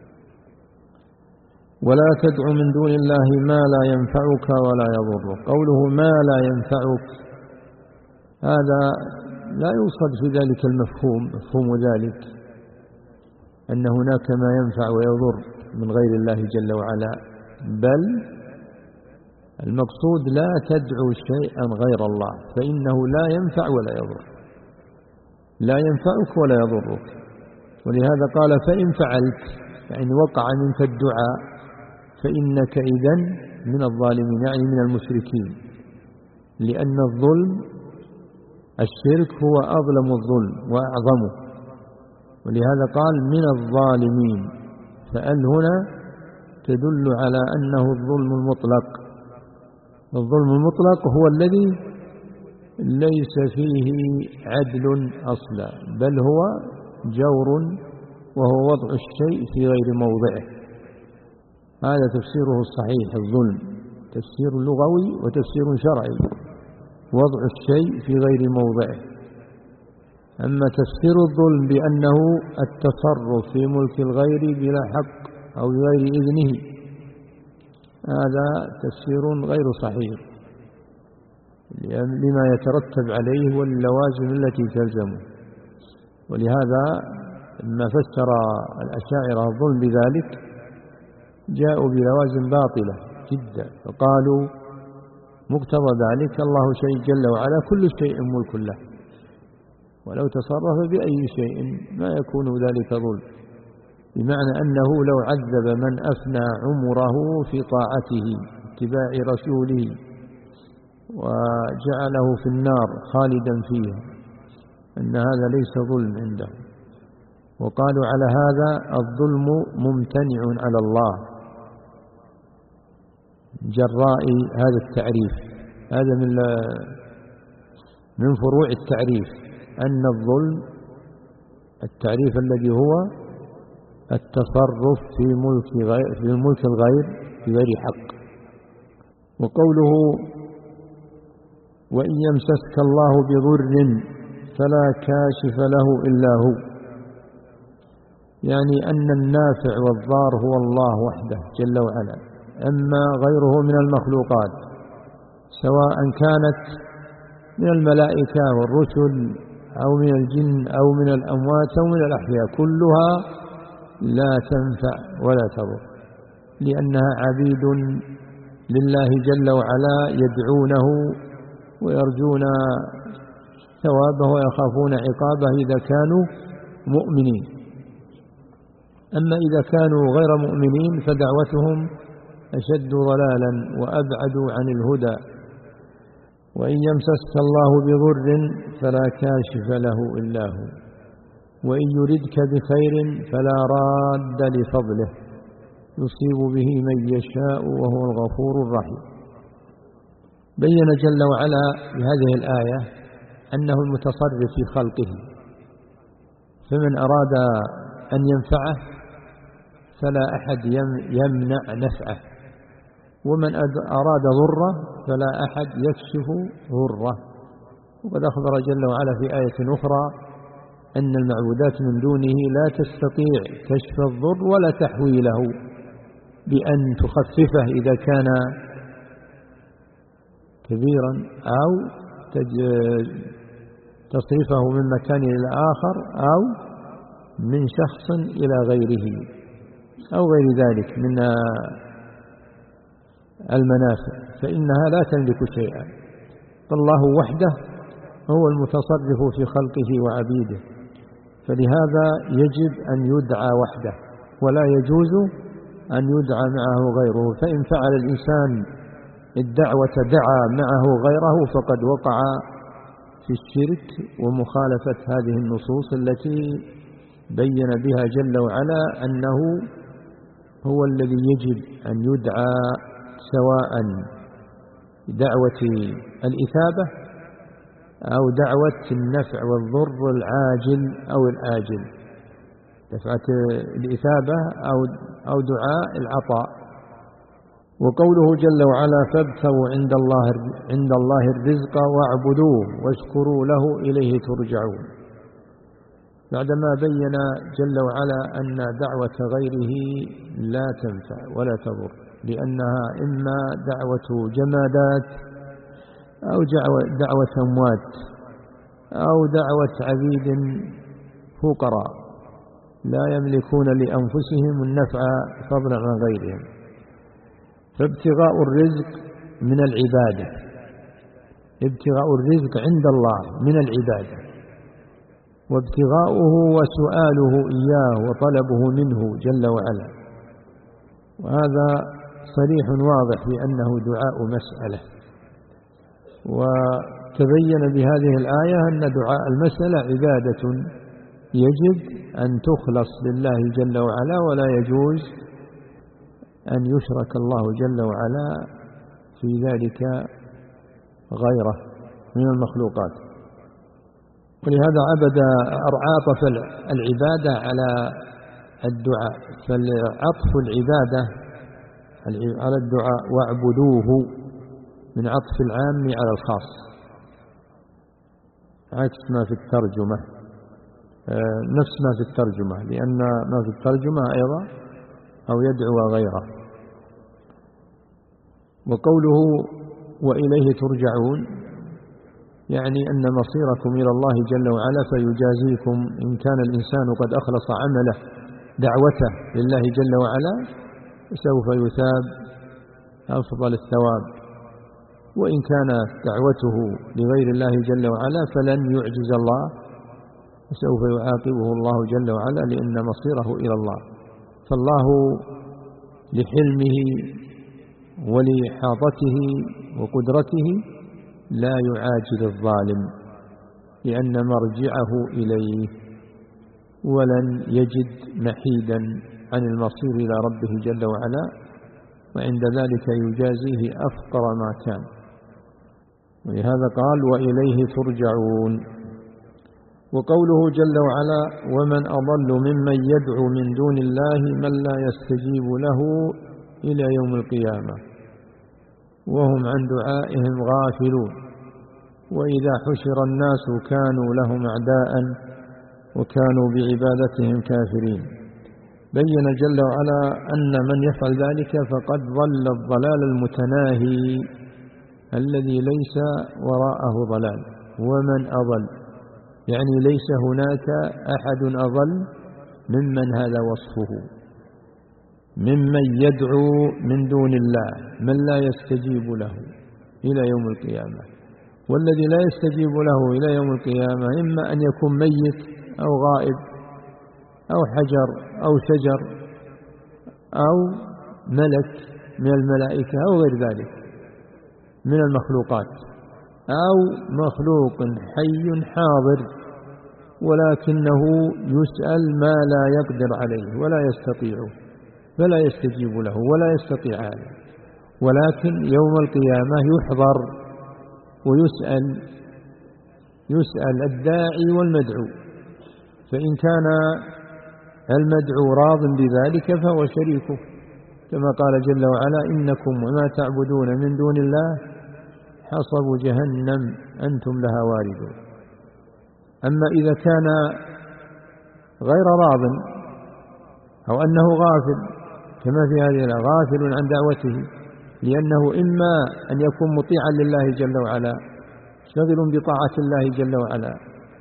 ولا تدع من دون الله ما لا ينفعك ولا يضرك. قوله ما لا ينفعك هذا لا يوصد في ذلك المفهوم، مفهوم ذلك أن هناك ما ينفع ويضر من غير الله جل وعلا، بل المقصود لا تدعو شيئا غير الله، فإنه لا ينفع ولا يضر، لا ينفعك ولا يضرك. ولهذا قال فإن فعلت، يعني وقع منك الدعاء، فإنك إذن من الظالمين، يعني من المشركين، لأن الظلم الشرك هو أظلم الظلم وأعظمه، ولهذا قال من الظالمين، فأل هنا تدل على أنه الظلم المطلق. الظلم المطلق هو الذي ليس فيه عدل أصلا، بل هو جور، وهو وضع الشيء في غير موضعه. هذا تفسيره الصحيح الظلم، تفسير لغوي وتفسير شرعي، وضع الشيء في غير موضعه. أما تفسير الظلم بأنه التصرف في ملك الغير بلا حق أو بغير إذنه، هذا تفسير غير صحيح لما يترتب عليه واللوازم التي تلزمه. ولهذا لما فسر الأشاعرة الظلم بذلك جاءوا بلوازم باطلة جدا، فقالوا مقتضى ذلك الله شيء جل وعلا كل شيء ملك له، ولو تصرف بأي شيء ما يكون ذلك ظلم، بمعنى أنه لو عذب من أفنى عمره في طاعته اتباع رسوله وجعله في النار خالدا فيها، أن هذا ليس ظلم عنده. وقالوا على هذا الظلم ممتنع على الله جراء هذا التعريف. هذا من من فروع التعريف، أن الظلم التعريف الذي هو التصرف في ملك غير في ملك الغير بغير حق. وقوله وإن يمسسك الله بضر فلا كاشف له إلا هو، يعني أن النافع والضار هو الله وحده جل وعلا، أما غيره من المخلوقات سواء كانت من الملائكة والرسل أو من الجن أو من الأموات أو من الأحياء كلها لا تنفع ولا تضر، لأنها عبيد لله جل وعلا يدعونه ويرجون ثوابه ويخافون عقابه إذا كانوا مؤمنين. أما إذا كانوا غير مؤمنين فدعوتهم أشد ضلالا وأبعد عن الهدى. وإن يمسسك الله بضر فلا كاشف له إلا هو، وإن يردك بخير فلا راد لفضله يصيب به من يشاء وهو الغفور الرحيم. بين جل وعلا بهذه الآية أنه المتصرف في خلقه، فمن أراد أن ينفعه فلا أحد يمنع نفعه، ومن أراد ضره فلا أحد يكشف ضره. وقد أخبر جل وعلا في آية أخرى أن المعبودات من دونه لا تستطيع كشف الضر ولا تحويله بأن تخففه إذا كان كبيرا أو تصرفه من مكان إلى آخر أو من شخص إلى غيره أو غير ذلك من المنافع، فإنها لا تملك شيئا. فالله وحده هو المتصرف في خلقه وعبيده، فلهذا يجب أن يدعى وحده ولا يجوز أن يدعى معه غيره. فإن فعل الإنسان الدعوة دعا معه غيره فقد وقع في الشرك ومخالفة هذه النصوص التي بين بها جل وعلا أنه هو الذي يجب أن يدعى، سواء دعوة الإثابة أو دعوة النفع والضر العاجل أو الآجل، دفعة الإثابة أو أو دعاء العطاء. وقوله جل وعلا فابتغوا عند الله عند الله الرزق واعبدوه واشكروا له إليه ترجعون، بعدما بين جل وعلا أن دعوة غيره لا تنفع ولا تضر، لأنها إما دعوة جمادات أو دعوة أموات أو دعوة عبيد فقراء لا يملكون لأنفسهم النفع فضلا عن غيرهم. فابتغاء الرزق من العبادة، ابتغاء الرزق عند الله من العبادة، وابتغاؤه وسؤاله إياه وطلبه منه جل وعلا، وهذا صريح واضح بأنه دعاء مسألة. وتبين بهذه الآية أن دعاء المسألة عبادة يجب أن تخلص لله جل وعلا، ولا يجوز أن يشرك الله جل وعلا في ذلك غيره من المخلوقات. ولهذا عبد عاطف العبادة على الدعاء، فالعطف العبادة على الدعاء واعبدوه من عطف العام على الخاص، عكس ما في الترجمة، نفس ما في الترجمة، لأن ما في الترجمة أيضا أو يدعو غيره. وقوله وإليه ترجعون يعني أن مصيركم إلى الله جل وعلا فيجازيكم إن كان الإنسان قد أخلص عمله دعوته لله جل وعلا سوف يثاب أفضل الثواب، وإن كانت دعوته لغير الله جل وعلا فلن يعجز الله وسوف يعاقبه الله جل وعلا، لأن مصيره إلى الله. فالله لحلمه ولإحاطته وقدرته لا يعاجل الظالم، لأن مرجعه إليه، ولن يجد محيدا عن المصير إلى ربه جل وعلا، وعند ذلك يجازيه أفقر ما كان. ولهذا قال وإليه ترجعون. وقوله جل وعلا ومن أضل ممن يدعو من دون الله من لا يستجيب له إلى يوم القيامة وهم عن دعائهم غافلون وإذا حشر الناس كانوا لهم أعداء وكانوا بعبادتهم كافرين. بين جل وعلا أن من يفعل ذلك فقد ضل الضلال المتناهي الذي ليس وراءه ضلال. ومن أضل يعني ليس هناك أحد أضل ممن هذا وصفه، ممن يدعو من دون الله من لا يستجيب له إلى يوم القيامة. والذي لا يستجيب له إلى يوم القيامة إما أن يكون ميت أو غائب أو حجر أو شجر أو ملك من الملائكة أو غير ذلك من المخلوقات، أو مخلوق حي حاضر ولكنه يسأل ما لا يقدر عليه ولا يستطيعه فلا يستجيب له ولا يستطيع هذا. ولكن يوم القيامة يحضر ويسأل يسأل الداعي والمدعو، فإن كان المدعو راض بذلك فهو شريكه كما قال جل وعلا إنكم وما تعبدون من دون الله حصب جهنم أنتم لها واردون. أما إذا كان غير راض أو أنه غافل كما في هذه الآية غافل عن دعوته لأنه إما أن يكون مطيعا لله جل وعلا شغل بطاعة الله جل وعلا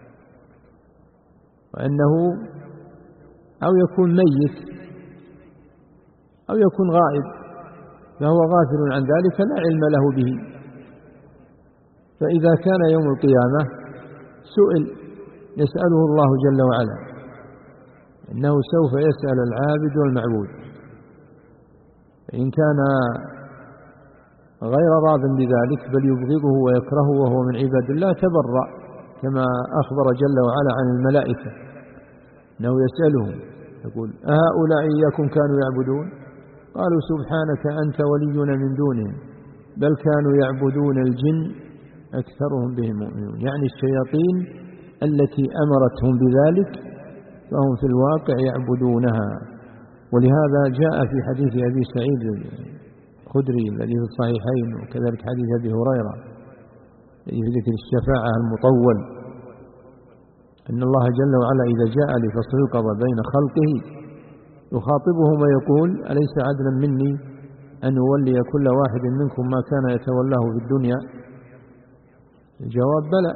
وأنه أو يكون ميت أو يكون غائب فهو غافل عن ذلك لا علم له به. فإذا كان يوم القيامة سئل يسأله الله جل وعلا إنه سوف يسأل العابد والمعبود، فإن كان غير راض بذلك بل يبغضه ويكرهه وهو من عباد الله تبرأ كما أخبر جل وعلا عن الملائكة أنه يسألهم يقول أهؤلاء إياكم كانوا يعبدون قالوا سبحانك أنت ولينا من دونهم بل كانوا يعبدون الجن أكثرهم بهم مؤمنون، يعني الشياطين التي أمرتهم بذلك فهم في الواقع يعبدونها. ولهذا جاء في حديث أبي سعيد الخدري الذي في الصحيحين وكذلك حديث أبي هريرة في ذكر الشفاعة المطول أن الله جل وعلا إذا جاء لفصل القضاء بين خلقه يخاطبهم ويقول أليس عدلا مني أن أولي كل واحد منكم ما كان يتولاه في الدنيا؟ الجواب بلى.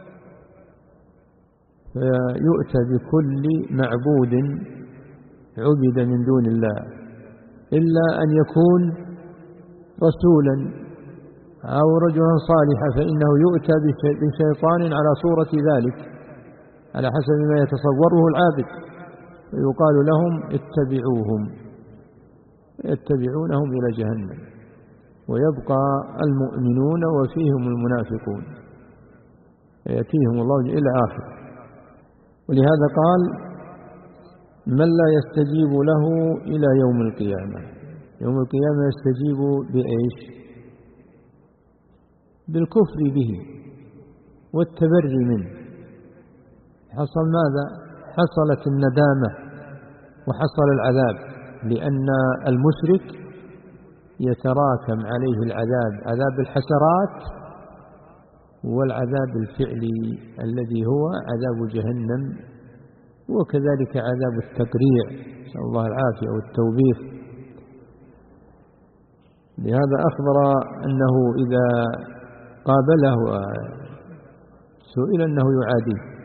فيؤتى بكل معبود عبد من دون الله إلا أن يكون رسولا أو رجلا صالحا فإنه يؤتى بشيطان على صورة ذلك على حسب ما يتصوره العابد ويقال لهم اتبعوهم يتبعونهم إلى جهنم ويبقى المؤمنون وفيهم المنافقون يأتيهم الله إلى آخر. ولهذا قال من لا يستجيب له إلى يوم القيامة. يوم القيامة يستجيب بإيش؟ بالكفر به والتبري منه. حصل ماذا؟ حصلت الندامة وحصل العذاب لأن المشرك يتراكم عليه العذاب عذاب الحسرات والعذاب الفعلي الذي هو عذاب جهنم وكذلك عذاب التقريع نسأل الله العافية والتوبيخ. لهذا أخبر أنه إذا قابله سئل أنه يعاديه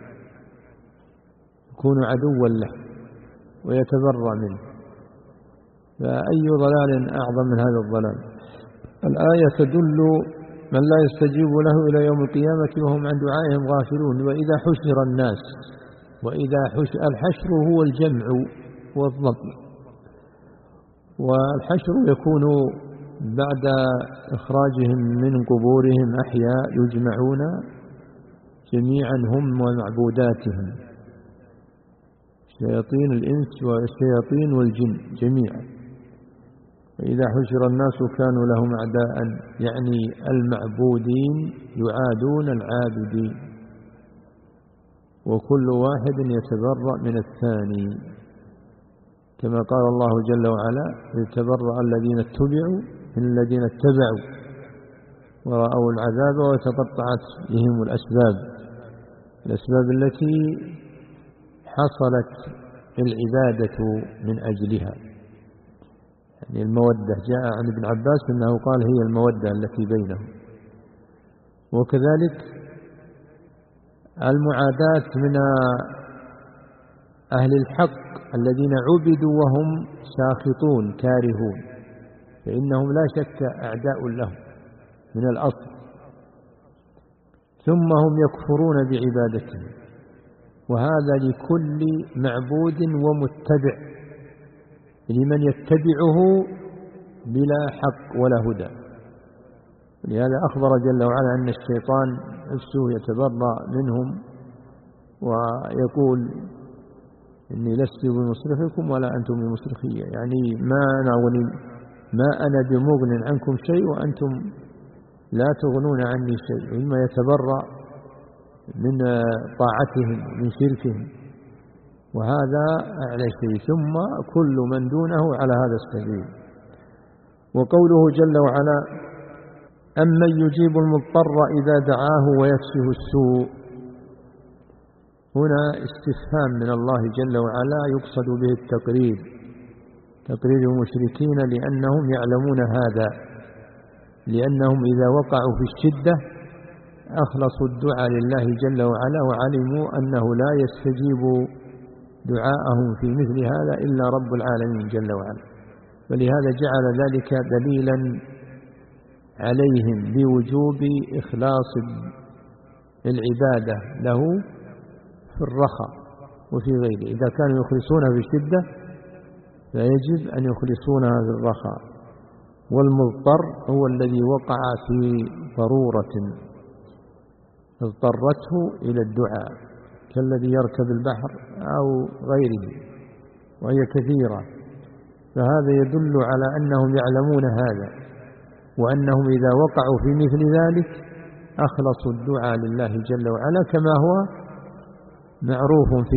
يكون عدوا له ويتبرأ منه، فأي ضلال أعظم من هذا الضلال. الآية تدل من لا يستجيب له إلى يوم القيامة وهم عن دعائهم غافلون. وإذا حشر الناس وإذا حشر الحشر هو الجمع والضم، والحشر يكون بعد إخراجهم من قبورهم أحياء يجمعون جميعا هم ومعبوداتهم شياطين الإنس والشياطين والجن جميعا. فإذا حشر الناس كانوا لهم أعداء يعني المعبودين يعادون العابدين. وكل واحد يتبرأ من الثاني، كما قال الله جل وعلا: يتبرأ الذين اتبعوا من الذين اتبعوا ورأوا العذاب وتقطعت بهم الأسباب الأسباب التي حصلت العبادة من أجلها، يعني المودة. جاء عن ابن عباس أنه قال: هي المودة التي بينهم. وكذلك المعاداة من أهل الحق الذين عبدوا وهم ساخطون كارهون، فإنهم لا شك أعداء لهم من الأصل، ثم هم يكفرون بعبادتهم، وهذا لكل معبود ومتبع، لمن يتبعه بلا حق ولا هدى. لهذا أخبر جل وعلا أن الشيطان نفسه يتبرأ منهم ويقول: إني لست بمصرخكم ولا أنتم بمصرخي، يعني ما أنا أغني ما أنا بمغن عنكم شيء وأنتم لا تغنون عني شيء. إما يتبرأ من طاعتهم من شركهم، وهذا أعلى شيء، ثم كل من دونه على هذا السبيل. وقوله جل وعلا: أمن يجيب المضطر إذا دعاه ويكشف السوء، هنا استفهام من الله جل وعلا يقصد به التقرير، تقرير المشركين، لأنهم يعلمون هذا، لأنهم إذا وقعوا في الشدة أخلصوا الدعاء لله جل وعلا، وعلموا أنه لا يستجيب دعاءهم في مثل هذا إلا رب العالمين جل وعلا، ولهذا جعل ذلك دليلا عليهم بوجوب إخلاص العبادة له في الرخاء وفي غيره. إذا كانوا يخلصونها في الشدة فيجب أن يخلصونها في الرخاء. والمضطر هو الذي وقع في ضرورة اضطرته إلى الدعاء، كالذي يركب البحر أو غيره، وهي كثيرة. فهذا يدل على أنهم يعلمون هذا، وأنهم إذا وقعوا في مثل ذلك أخلصوا الدعاء لله جل وعلا، كما هو معروف في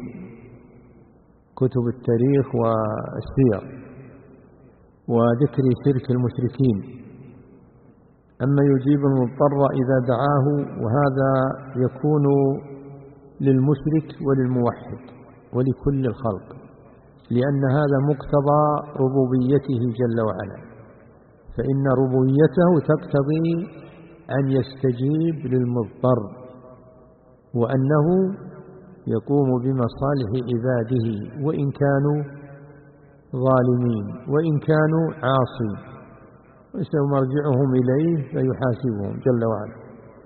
كتب التاريخ والسير وذكر شرك المشركين. أما يجيب المضطر إذا دعاه، وهذا يكون للمشرك وللموحد ولكل الخلق، لأن هذا مقتضى ربوبيته جل وعلا، فإن ربوبيته تقتضي أن يستجيب للمضطر، وأنه يقوم بمصالح عباده وإن كانوا ظالمين وإن كانوا عاصين، وسيمرجعهم إليه فيحاسبهم جل وعلا.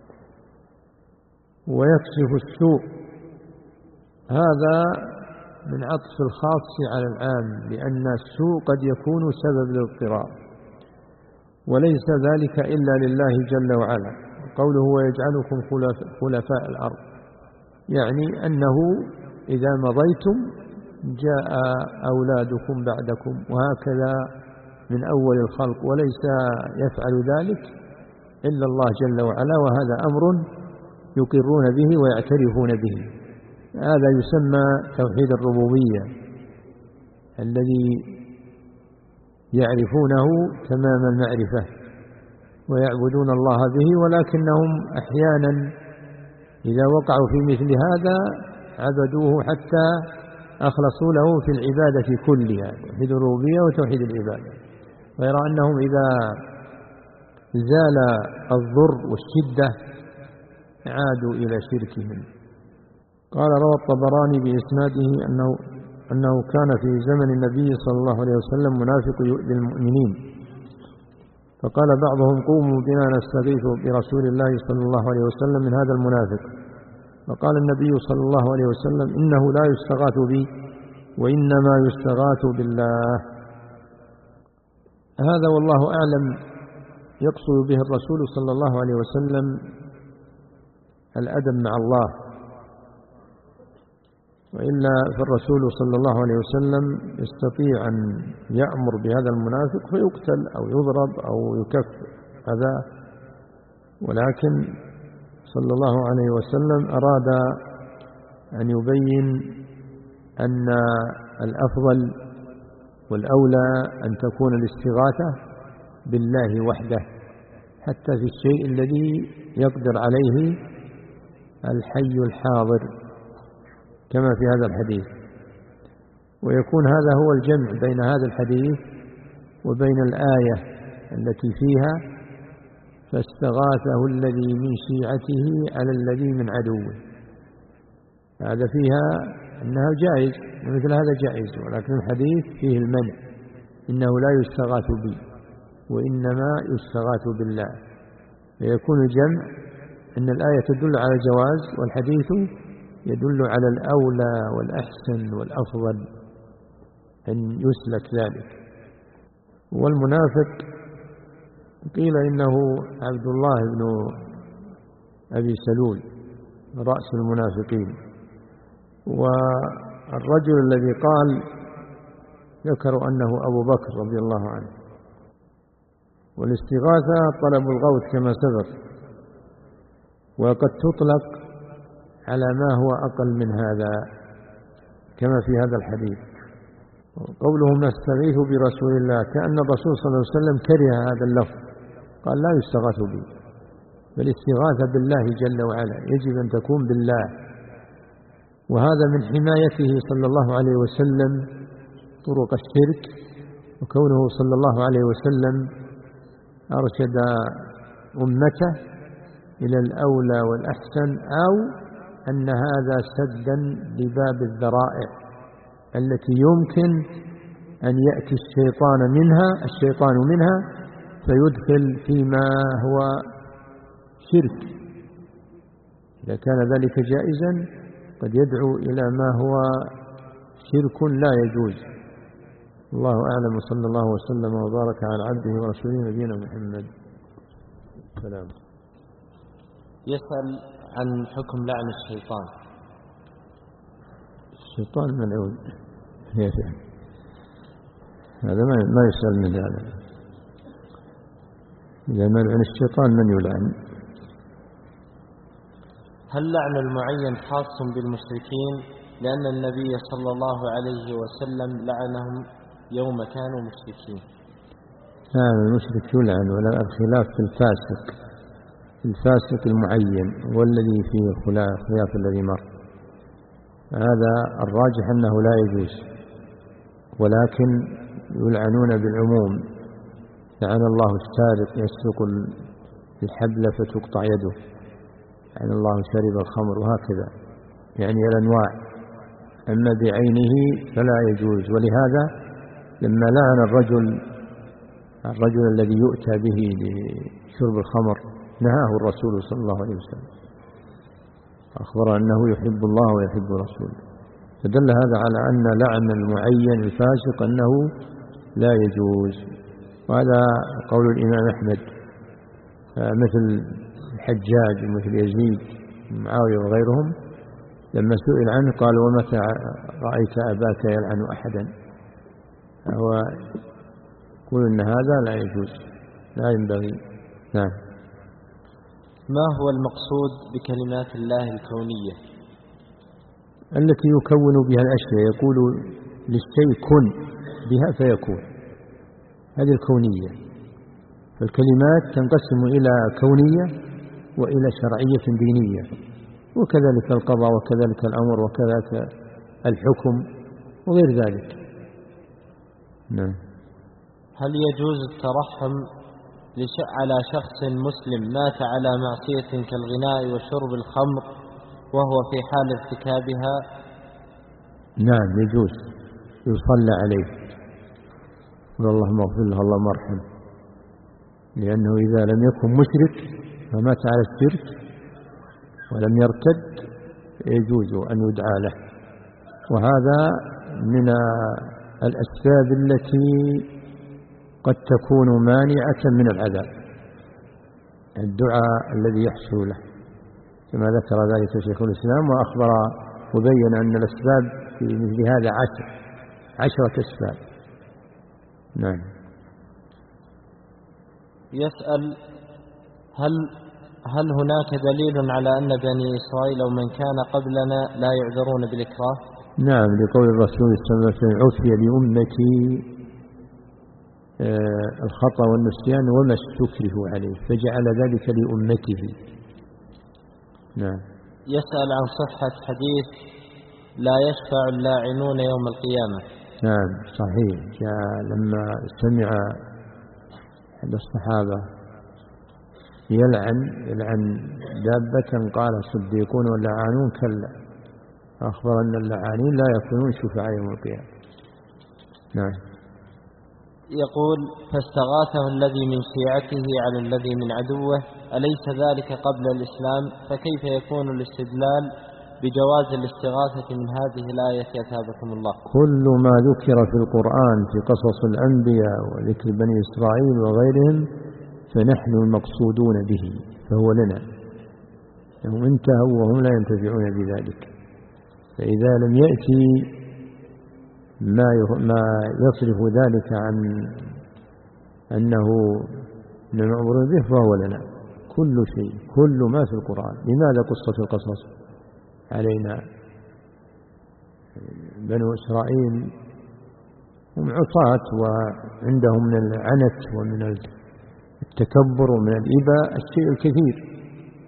ويكشف السوء، هذا من عطف الخاص على العام، لأن السوء قد يكون سبب للاضطراب، وليس ذلك إلا لله جل وعلا. قوله: ويجعلكم خلفاء الأرض، يعني أنه إذا مضيتم جاء أولادكم بعدكم، وهكذا من أول الخلق، وليس يفعل ذلك إلا الله جل وعلا، وهذا أمر يقرون به ويعترفون به. هذا يسمى توحيد الربوبية، الذي يعرفونه تمام المعرفة ويعبدون الله به، ولكنهم أحيانا إذا وقعوا في مثل هذا عبدوه حتى أخلصوا له في العبادة كلها، توحيد الربوبية وتوحيد العبادة، غير أنهم إذا زال الضر والشدة عادوا إلى شركهم. قال: روى الطبراني بإسناده أنه أنه كان في زمن النبي صلى الله عليه وسلم منافق يؤذي المؤمنين، فقال بعضهم: قوموا بنا نستغيث برسول الله صلى الله عليه وسلم من هذا المنافق. فقال النبي صلى الله عليه وسلم: إنه لا يستغاث بي وإنما يستغاث بالله. هذا والله أعلم يقصد به الرسول صلى الله عليه وسلم الأدب مع الله، وإلا فالرسول صلى الله عليه وسلم يستطيع أن يأمر بهذا المنافق فيقتل أو يضرب أو يكف أذاه، ولكن صلى الله عليه وسلم أراد أن يبين أن الأفضل والأولى أن تكون الاستغاثة بالله وحده حتى في الشيء الذي يقدر عليه الحي الحاضر كما في هذا الحديث. ويكون هذا هو الجمع بين هذا الحديث وبين الآية التي فيها فاستغاثه الذي من شيعته على الذي من عدوه. هذا فيها أنها جائز، مثل هذا جائز، ولكن الحديث فيه المنع، إنه لا يستغاث به وإنما يستغاث بالله. فيكون الجمع أن الآية تدل على الجواز والحديث يدل على الأولى والأحسن والأفضل أن يسلك ذلك. والمنافق قيل إنه عبد الله بن أبي سلول رأس المنافقين. والرجل الذي قال ذكروا أنه أبو بكر رضي الله عنه. والاستغاثة طلب الغوث كما سبق، وقد تطلق على ما هو أقل من هذا كما في هذا الحديث. قولهم نستغيث برسول الله كأن الرسول صلى الله عليه وسلم كره هذا اللفظ، قال لا يستغاث به، فالاستغاثة بالله جل وعلا يجب أن تكون بالله. وهذا من حمايته صلى الله عليه وسلم طرق الشرك، وكونه صلى الله عليه وسلم أرشد أمته إلى الأولى والأحسن، أو أن هذا سدا لباب الذرائع التي يمكن أن يأتي الشيطان منها الشيطان منها فيدخل فيما هو شرك. إذا كان ذلك جائزا قد يدعو إلى ما هو شرك لا يجوز. الله أعلم، وصلى الله وسلم وبارك على عبده ورسوله نبينا محمد. سلام. يسأل عن حكم لعن الشيطان. الشيطان ملعون، هذا ما يسأل من هذا. إذا ملعن الشيطان من يلعن؟ هل لعن المعين خاص بالمشركين لأن النبي صلى الله عليه وسلم لعنهم يوم كانوا مشركين؟ نعم، المشرك يلعن، ولا الخلاف في الفاسق الفاسق المعين والذي فيه الخلاف الذي مر. هذا الراجح أنه لا يجوز، ولكن يلعنون بالعموم. لعن الله السارق يسرق الحبل فتقطع يده، لعن الله شارب الخمر، وهكذا يعني الأنواع. أما بعينه فلا يجوز. ولهذا لما لعن الرجل الرجل الذي يؤتى به لشرب الخمر نهاه الرسول صلى الله عليه وسلم، أخبر أنه يحب الله ويحب رسوله. فدل هذا على أن لعن المعين الفاسق أنه لا يجوز. وهذا قول الإمام أحمد، مثل الحجاج ومثل يزيد معاوية وغيرهم لما سئل عنه قال ومتى رأيت أباك يلعن أحدا؟ هو يقول إن هذا لا يجوز، لا ينبغي. نعم. ما هو المقصود بكلمات الله الكونية؟ التي يكون بها الأشياء، يقول للشيء كن بها فيكون، هذه الكونية. فالكلمات تنقسم إلى كونية وإلى شرعية دينية، وكذلك القضاء وكذلك الأمر وكذلك الحكم وغير ذلك. نعم. هل يجوز الترحم على شخص مسلم مات على معصية كالغناء وشرب الخمر وهو في حال ارتكابها؟ نعم يجوز، يصلى عليه اللهم اغفر له اللهم ارحمه، لأنه إذا لم يكن مشرك فمات على الشرك ولم يرتد يجوز أن يدعى له. وهذا من الأسباب التي قد تكون مانعة من العذاب، الدعاء الذي يحصل له، كما ذكر ذلك شيخ الإسلام وأخبر وبين أن الأسباب في مثل هذا عشر عشرة أسباب. نعم. يسأل هل هل هناك دليل على أن بني إسرائيل أو من كان قبلنا لا يعذرون بالإكراه؟ نعم، لقول الرسول صلى الله عليه وسلم عفي لأمتي الخطأ والنسيان وما استكرهوا عليه، فجعل ذلك لأمته. نعم. يسأل عن صحة حديث لا يشفع اللاعنون يوم القيامة. نعم صحيح، جاء لما سمع أحد الصحابة يلعن يلعن دابة قال الصديقون واللعانون كلا، أخبر أن اللعانين لا يكونون شفعاء يوم القيامة. نعم. يقول فاستغاثه الذي من شيعته على الذي من عدوه، أليس ذلك قبل الإسلام؟ فكيف يكون الاستدلال بجواز الاستغاثة من هذه الآية أثابكم الله؟ كل ما ذكر في القرآن في قصص الأنبياء وذكر بني إسرائيل وغيرهم فنحن المقصودون به، فهو لنا، هم انتهوا وهم لا ينتفعون بذلك. فإذا لم يأتي ما يصرف ذلك عن أنه نأمر به فهو لنا. كل شيء، كل ما في القرآن. لماذا قصة القصص علينا؟ بنو إسرائيل هم عصاة وعندهم من العنت ومن التكبر ومن الإباء الشيء الكثير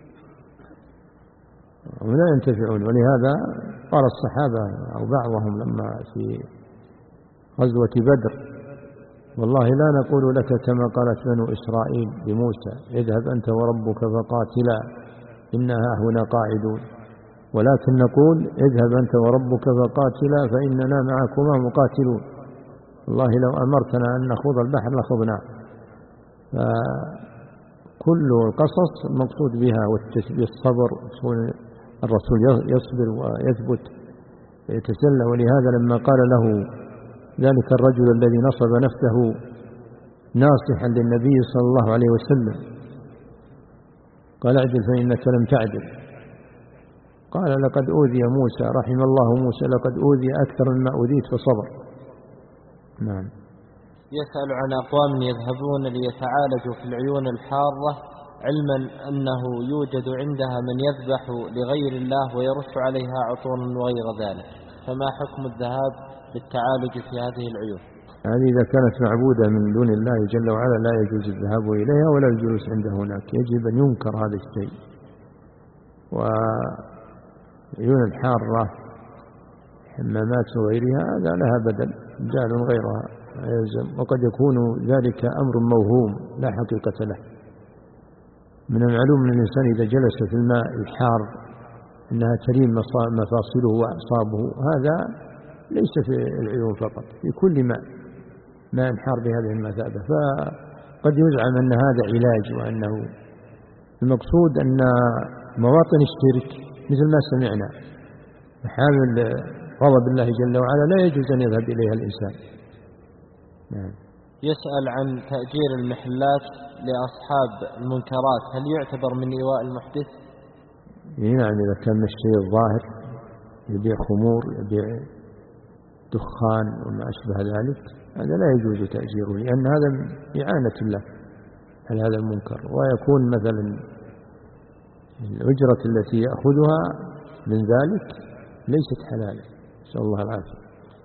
ولا ينتفعون. ولهذا قال الصحابة أو بعضهم لما في غزوة بدر والله لا نقول لك كما قالت بنو إسرائيل لموسى اذهب أنت وربك فقاتلا إنها هنا قاعدون، ولكن نقول اذهب أنت وربك فقاتلا فإننا معكما مقاتلون، والله لو أمرتنا أن نخوض البحر لخضنا. فكل القصص المقصود بها والصبر، الرسول يصبر ويثبت ويتسلى. ولهذا لما قال له ذلك الرجل الذي نصب نفسه ناصحا للنبي صلى الله عليه وسلم قال اعدل فإنك لم تعدل، قال لقد أوذي موسى رحم الله موسى لقد أوذي أكثر مما أوذيت فصبر. نعم. يسأل عن أقوام يذهبون ليتعالجوا في العيون الحارة علما أنه يوجد عندها من يذبح لغير الله ويرش عليها عطورا وغير ذلك، فما حكم الذهاب للتعالج في هذه العيون؟ هذه إذا كانت معبودة من دون الله جل وعلا لا يجوز الذهاب إليها ولا الجلوس عندها هناك، يجب أن ينكر هذا الشيء. وعيون الحارة حمامات وغيرها هذا لها بدل جعل غيرها يلزم، وقد يكون ذلك أمر موهوم لا حقيقة له. من المعلوم أن الإنسان إذا جلس في الماء الحار أنها تلين مفاصله وأعصابه، هذا ليس في العيون فقط، في كل ماء ماء حار بهذه المثابة. فقد يزعم أن هذا علاج، وأنه المقصود أن مواطن الشرك مثل ما سمعنا محامل غضب الله جل وعلا لا يجوز أن يذهب إليها الإنسان. نعم. يسأل عن تأجير المحلات لأصحاب المنكرات، هل يعتبر من إيواء المحدث؟ نعم، إذا كان الشيء الظاهر يبيع خمور يبيع دخان وما أشبه ذلك هذا لا يجوز تأجيره، لأن هذا إعانة له على هذا المنكر، ويكون مثلا الأجرة التي يأخذها من ذلك ليست حلالا، نسأل الله العافية.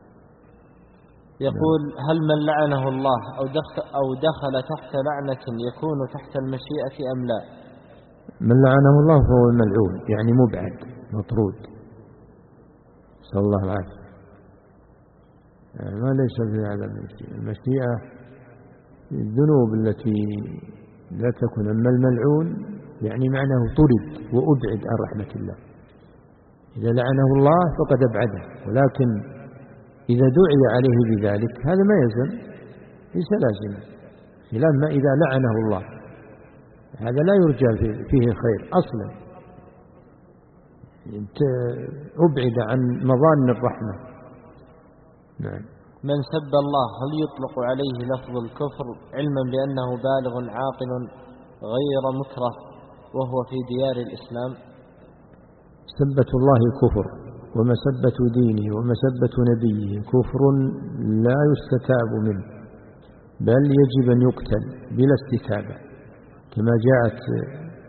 يقول هل من لعنه الله أو دخل, أو دخل تحت لعنة يكون تحت المشيئة أم لا؟ من لعنه الله فهو الملعون، يعني مبعد مطرود، نسأل الله العافية. يعني ما ليس في هذا المشيئة. المشيئة الذنوب التي لا تكون، أما الملعون يعني معناه طرد وأبعد عن رحمة الله. إذا لعنه الله فقد أبعده، ولكن إذا دعي عليه بذلك هذا ما يلزم، ليس لازما، خلاف ما إذا لعنه الله هذا لا يرجى فيه خير أصلا، أبعد عن مظان الرحمة. نعم. من سب الله هل يطلق عليه لفظ الكفر علما بأنه بالغ عاقل غير مكره وهو في ديار الإسلام؟ سبة الله كفر، ومسبة دينه ومسبة نبيه كفر لا يستتاب منه، بل يجب أن يقتل بلا استتابة، كما جاءت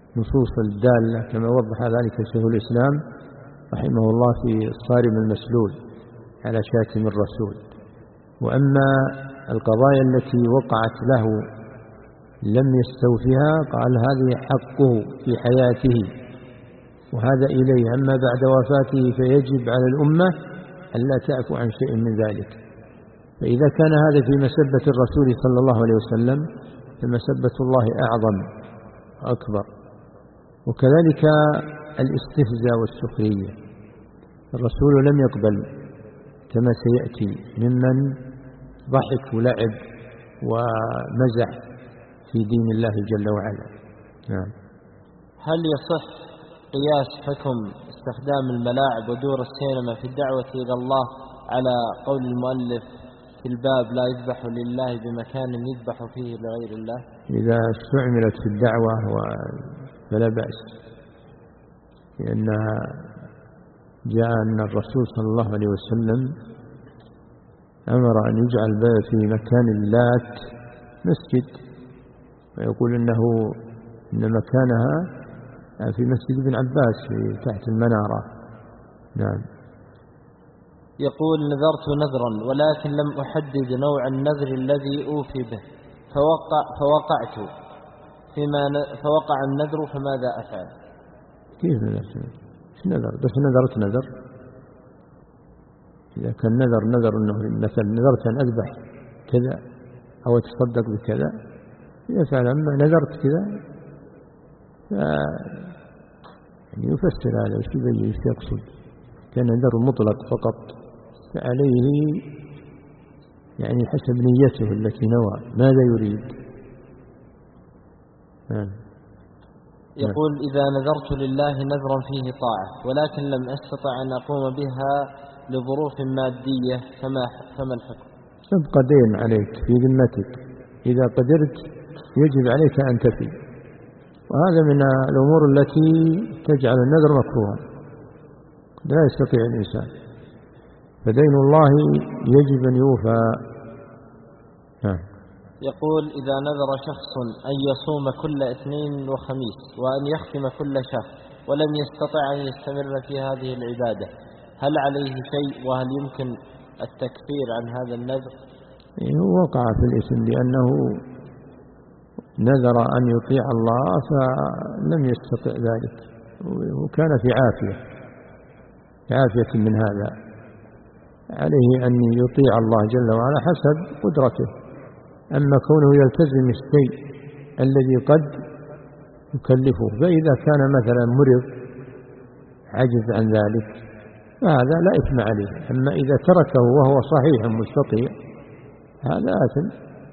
النصوص الدالة كما وضح ذلك شيخ الإسلام رحمه الله في الصارم المسلول على شاتم الرسول. وأما القضايا التي وقعت له لم يستوفها قال هذه حقه في حياته وهذا إليه، أما بعد وفاته فيجب على الأمة ألا تعفو عن شيء من ذلك. فإذا كان هذا في مسبة الرسول صلى الله عليه وسلم فمسبة الله أعظم أكبر. وكذلك الاستهزاء والسخرية، الرسول لم يقبل كما سيأتي ممن ضحك ولعب ومزح في دين الله جل وعلا. نعم. هل يصح قياس حكم استخدام الملاعب ودور السينما في الدعوة إلى الله على قول المؤلف في الباب لا يذبح لله بمكان يذبح فيه لغير الله؟ إذا استعملت في الدعوة فلا بأس، لأنها جاء أن الرسول صلى الله عليه وسلم أمر أن يجعل في مكان اللات مسجد، ويقول إنه إن مكانها في مسجد ابن عباس في تحت المنارة. نعم. يقول نذرت نذرا ولكن لم أحدد نوع النذر الذي أوفي به فوقع فوقعت فيما فوقع النذر فماذا أفعل؟ كيف نذر؟ نذر بس نذرت نذر. إذا كان نذر نذر أنه مثلا نذرت أن أذبح كذا أو أتصدق بكذا يفعل، أما نذرت كذا يعني يفسر هذا وش يبين وش يقصد. كان نذر مطلق فقط فعليه يعني حسب نيته التي نوى ماذا يريد. نعم. يقول إذا نذرت لله نذرا فيه طاعة ولكن لم أستطع أن أقوم بها لظروف مادية فما فما الحكم؟ تبقى دين عليك في ذمتك، إذا قدرت يجب عليك أن تفي، وهذا من الأمور التي تجعل النذر مكروها لا يستطيع الإنسان، فدين الله يجب أن يوفى. نعم. يقول إذا نذر شخص أن يصوم كل اثنين وخميس وأن يختم كل شهر ولم يستطع أن يستمر في هذه العبادة هل عليه شيء وهل يمكن التكفير عن هذا النذر؟ هو وقع في الإثم لأنه نذر أن يطيع الله فلم يستطع ذلك وكان في عافية في عافية من هذا، عليه أن يطيع الله جل وعلا حسب قدرته. أما كونه يلتزم الشيء الذي قد يكلفه، فإذا كان مثلا مرض عجز عن ذلك فهذا لا إثم عليه، أما إذا تركه وهو صحيح مستطيع هذا آثم.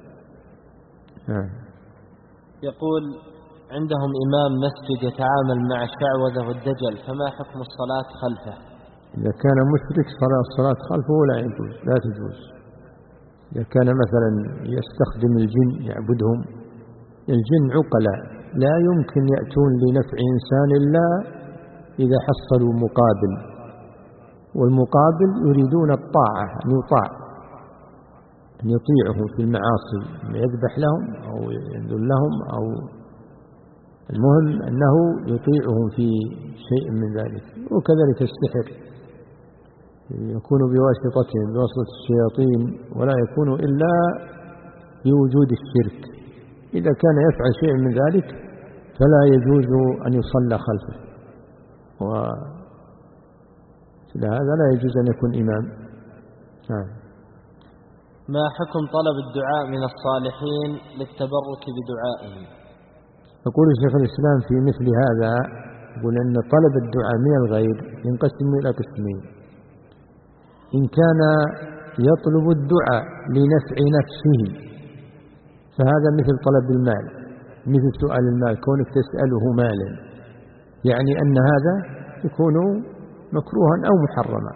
يقول عندهم إمام مسجد يتعامل مع الشعوذة والدجل فما حكم الصلاة خلفه؟ إذا كان مشرك صلاة الصلاة خلفه لا يجوز لا تجوز. إذا كان مثلا يستخدم الجن يعبدهم، الجن عقلاء لا يمكن يأتون لنفع إنسان إلا إذا حصلوا مقابل، والمقابل يريدون الطاعة أن يطاع أن يطيعه في المعاصي، أن يذبح لهم أو ينذل لهم، أو المهم أنه يطيعهم في شيء من ذلك. وكذلك السحر يكون بواسطتهم بواسطة الشياطين ولا يكون إلا بوجود الشرك. إذا كان يفعل شيء من ذلك فلا يجوز أن يصلى خلفه، وهذا لا يجوز أن يكون إمام. نعم. ما حكم طلب الدعاء من الصالحين للتبرك بدعائهم؟ يقول شيخ الإسلام في مثل هذا، يقول أن طلب الدعاء من الغير ينقسم إلى قسمين: إن كان يطلب الدعاء لنفع نفسه فهذا مثل طلب المال، مثل سؤال المال، كونك تسأله مالا، يعني أن هذا يكون مكروها أو محرما.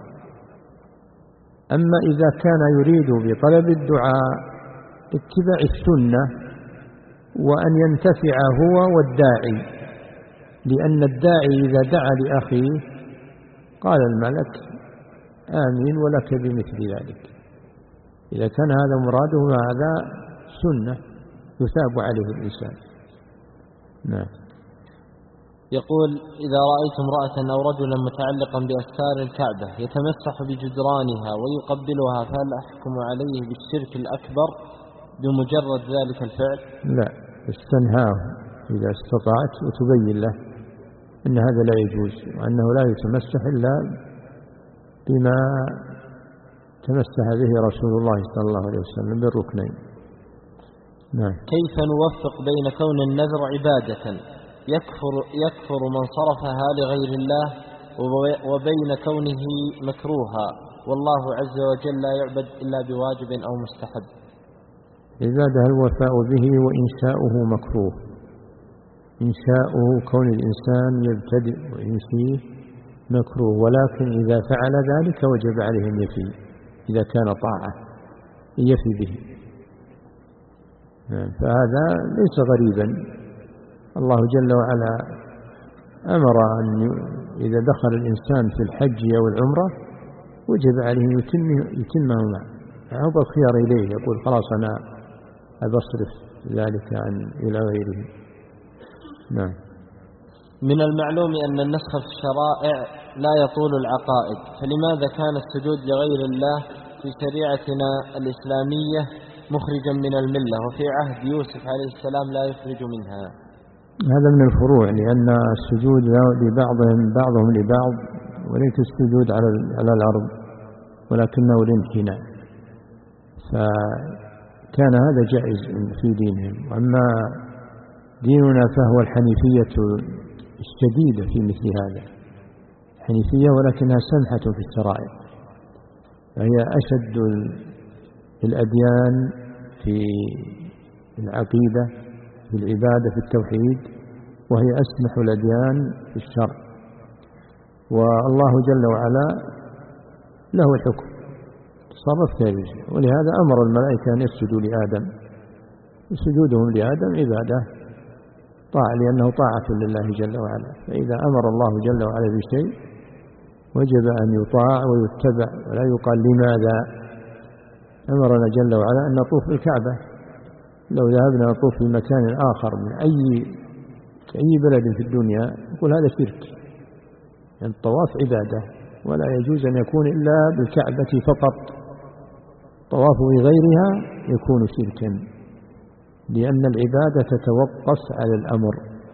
أما إذا كان يريد بطلب الدعاء اتباع السنة وأن ينتفع هو والداعي، لأن الداعي إذا دعا لأخيه قال الملك آمين ولك بمثل ذلك. إذا كان هذا مراده هذا سنة يثاب عليه الإنسان. نعم. يقول: إذا رأيت امرأة أو رجلا متعلقا بأستار الكعبة يتمسح بجدرانها ويقبلها فهل أحكم عليه بالشرك الأكبر بمجرد ذلك الفعل؟ لا، استنهاه إذا استطعت وتبين له أن هذا لا يجوز، وأنه لا يتمسح إلا بما تمسح به رسول الله صلى الله عليه وسلم بالركنين. نعم. كيف نوفق بين كون النذر عبادة يكفر, يكفر من صرفها لغير الله وبين كونه مكروها والله عز وجل لا يعبد إلا بواجب أو مستحب؟ عبادة الوفاء به، وإنشاؤه مكروه. إنشاؤه كون الإنسان يبتدئ وينشيه مكروه، ولكن إذا فعل ذلك وجب عليه أن يفي، إذا كان طاعة يفي به. فهذا ليس غريبا. الله جل وعلا أمر أن إذا دخل الإنسان في الحج أو العمرة وجب عليه يتمه معه، فهو الخيار إليه، يقول خلاص أنا أبصرف ذلك عن إلى غيره. نعم. من المعلوم أن النسخ في الشرائع لا يطول العقائد، فلماذا كان السجود لغير الله في شريعتنا الإسلامية مخرجا من الملة، وفي عهد يوسف عليه السلام لا يخرج منها؟ هذا من الفروع، لأن السجود لبعضهم بعضهم لبعض وليس السجود على على الأرض ولكنه الانحناء، فكان هذا جائز في دينهم. وأما ديننا فهو الحنيفية الشديدة في مثل هذا، حنيفية ولكنها سمحة في الشرائع، فهي أشد الأديان في العقيدة في العبادة في التوحيد، وهي أسمح الأديان في الشرع. والله جل وعلا له الحكم، تصرف كيف، ولهذا أمر الملائكة أن يسجدوا لآدم، سجودهم لآدم عبادة طاعة، لأنه طاعة لله جل وعلا. فإذا أمر الله جل وعلا بشيء وجب أن يطاع ويتبع، ولا يقال لماذا. أمرنا جل وعلا أن نطوف الكعبة، لو ذهبنا نطوف في مكان آخر من أي أي بلد في الدنيا يقول هذا شرك، يعني الطواف عبادة ولا يجوز أن يكون إلا بالكعبة فقط، طواف بغيرها يكون شركا، لأن العبادة تتوقف على الأمر،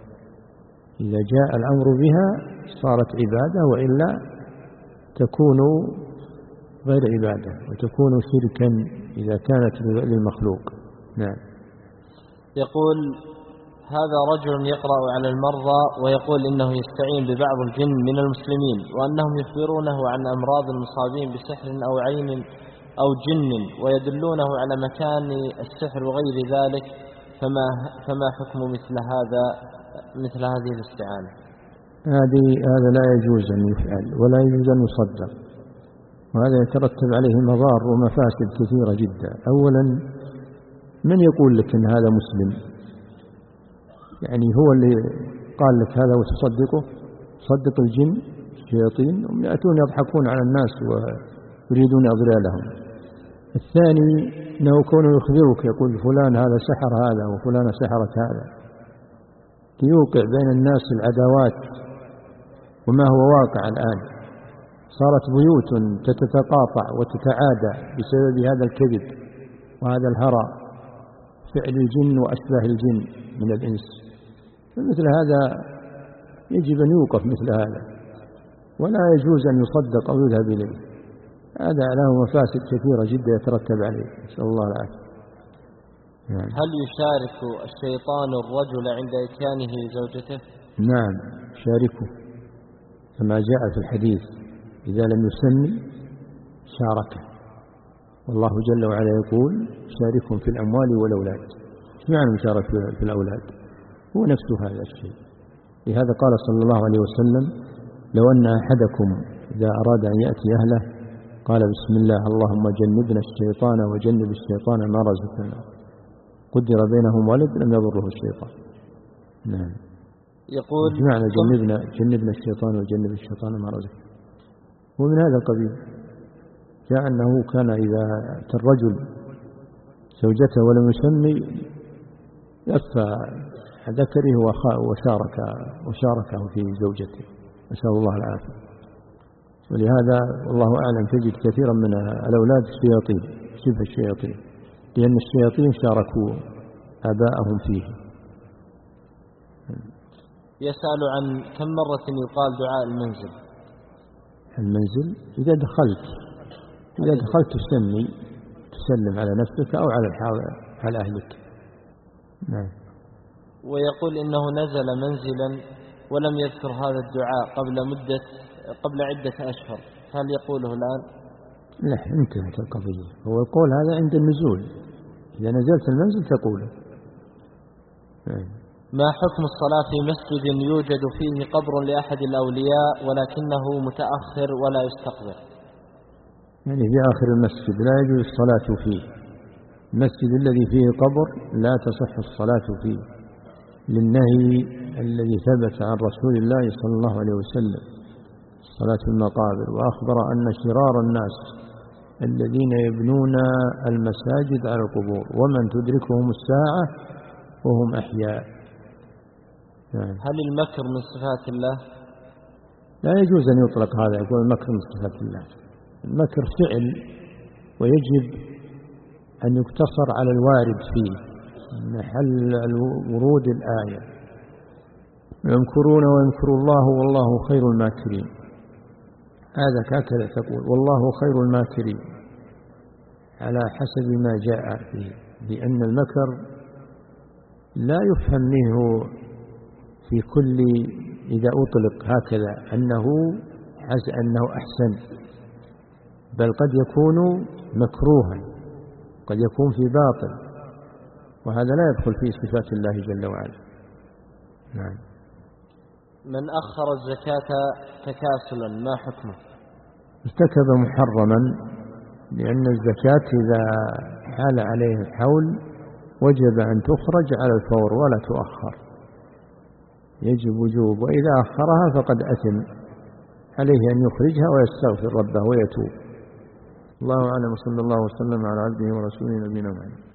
إذا جاء الأمر بها صارت عبادة، وإلا تكون غير عبادة وتكون شركا إذا كانت للمخلوق. نعم. يقول: هذا رجل يقرأ على المرضى ويقول إنه يستعين ببعض الجن من المسلمين، وأنهم يخبرونه عن أمراض المصابين بسحر أو عين أو جن، ويدلونه على مكان السحر وغير ذلك، فما فما حكم مثل هذا مثل هذه الاستعانة؟ هذه هذا لا يجوز أن يفعل ولا يجوز أن يصدق، وهذا يترتب عليه مضار ومفاسد كثيرة جدا. أولا، من يقول لك أن هذا مسلم؟ يعني هو اللي قال لك هذا وتصدقه؟ صدق الجن الشياطين، هم يأتون يضحكون على الناس ويريدون إضلالهم. الثاني أنه كونه يخبرك يقول فلان هذا سحر هذا وفلان سحرت هذا، ليوقع بين الناس العداوات، وما هو واقع الآن. صارت بيوت تتقاطع وتتعادى بسبب هذا الكذب وهذا الهرى، فعل الجن وأشباه الجن من الإنس. فمثل هذا يجب أن يوقف مثل هذا، ولا يجوز أن يصدق أو يذهب إليه، هذا له مفاسد كثيرة جدا يترتب عليه، نسأل الله العافية. يعني. هل يشارك الشيطان الرجل عند إتيانه لزوجته؟ نعم، شاركه كما جاء في الحديث: إذا لم يسمي شاركه، والله جل وعلا يقول: شاركهم في الأموال والأولاد. ايش معنى المشاركة في الأولاد؟ هو نفسه هذا الشيء. لهذا قال صلى الله عليه وسلم: لو أن أحدكم إذا أراد أن يأتي أهله قال بسم الله اللهم جنبنا الشيطان وجنب الشيطان ما رزقنا، قدر بينهم ولد لم يضره الشيطان. نعم. يقول: ايش معنى جنبنا جنبنا الشيطان وجنب الشيطان ما رزقنا؟ هو من هذا القبيل. جاء أنه كان إذا أتى الرجل زوجته ولم يسمي لف ذكره وشارك وشاركه في زوجته، نسأل الله العافية. ولهذا والله أعلم تجد كثيرا من الأولاد الشياطين، شبه الشياطين، لأن الشياطين شاركوا آباءهم فيه. يسأل عن كم مرة يقال دعاء المنزل. المنزل إذا دخلت إذا دخلت تسمي تسلم على نفسك أو على على أهلك. نعم. ويقول إنه نزل منزلا ولم يذكر هذا الدعاء قبل مدة قبل عدة أشهر، هل يقوله الآن؟ لا، انتهت القضية. هو يقول هذا عند النزول، إذا نزلت المنزل تقوله. ما حكم الصلاة في مسجد يوجد فيه قبر لأحد الأولياء ولكنه متأخر ولا يستقبل؟ يعني في آخر المسجد لا يجوز الصلاة فيه. المسجد الذي فيه قبر لا تصح الصلاة فيه، للنهي الذي ثبت عن رسول الله صلى الله عليه وسلم صلاة المقابر، وأخبر أن شرار الناس الذين يبنون المساجد على القبور ومن تدركهم الساعة وهم أحياء. يعني هل المكر من صفات الله؟ لا يجوز أن يطلق هذا، يقول المكر من صفات الله. المكر فعل، ويجب أن يقتصر على الوارد فيه محل ورود الآية: يمكرون ويمكر الله والله خير الماكرين. هذا هكذا تقول والله خير الماكرين على حسب ما جاء فيه، لأن المكر لا يفهم منه في كل إذا أطلق هكذا أنه حس أنه أحسن، بل قد يكون مكروها، قد يكون في باطل، وهذا لا يدخل في صفات الله جل وعلا. نعم. من أخر الزكاة تكاسلا ما حكمه؟ ارتكب محرما، لأن الزكاة إذا حال عليه الحول وجب أن تخرج على الفور ولا تؤخر، يجب وجوب، وإذا أخرها فقد أثم، عليه أن يخرجها ويستغفر ربه ويتوب. الله أعلم، صلى الله وسلم على عبده ورسوله نبينا محمد.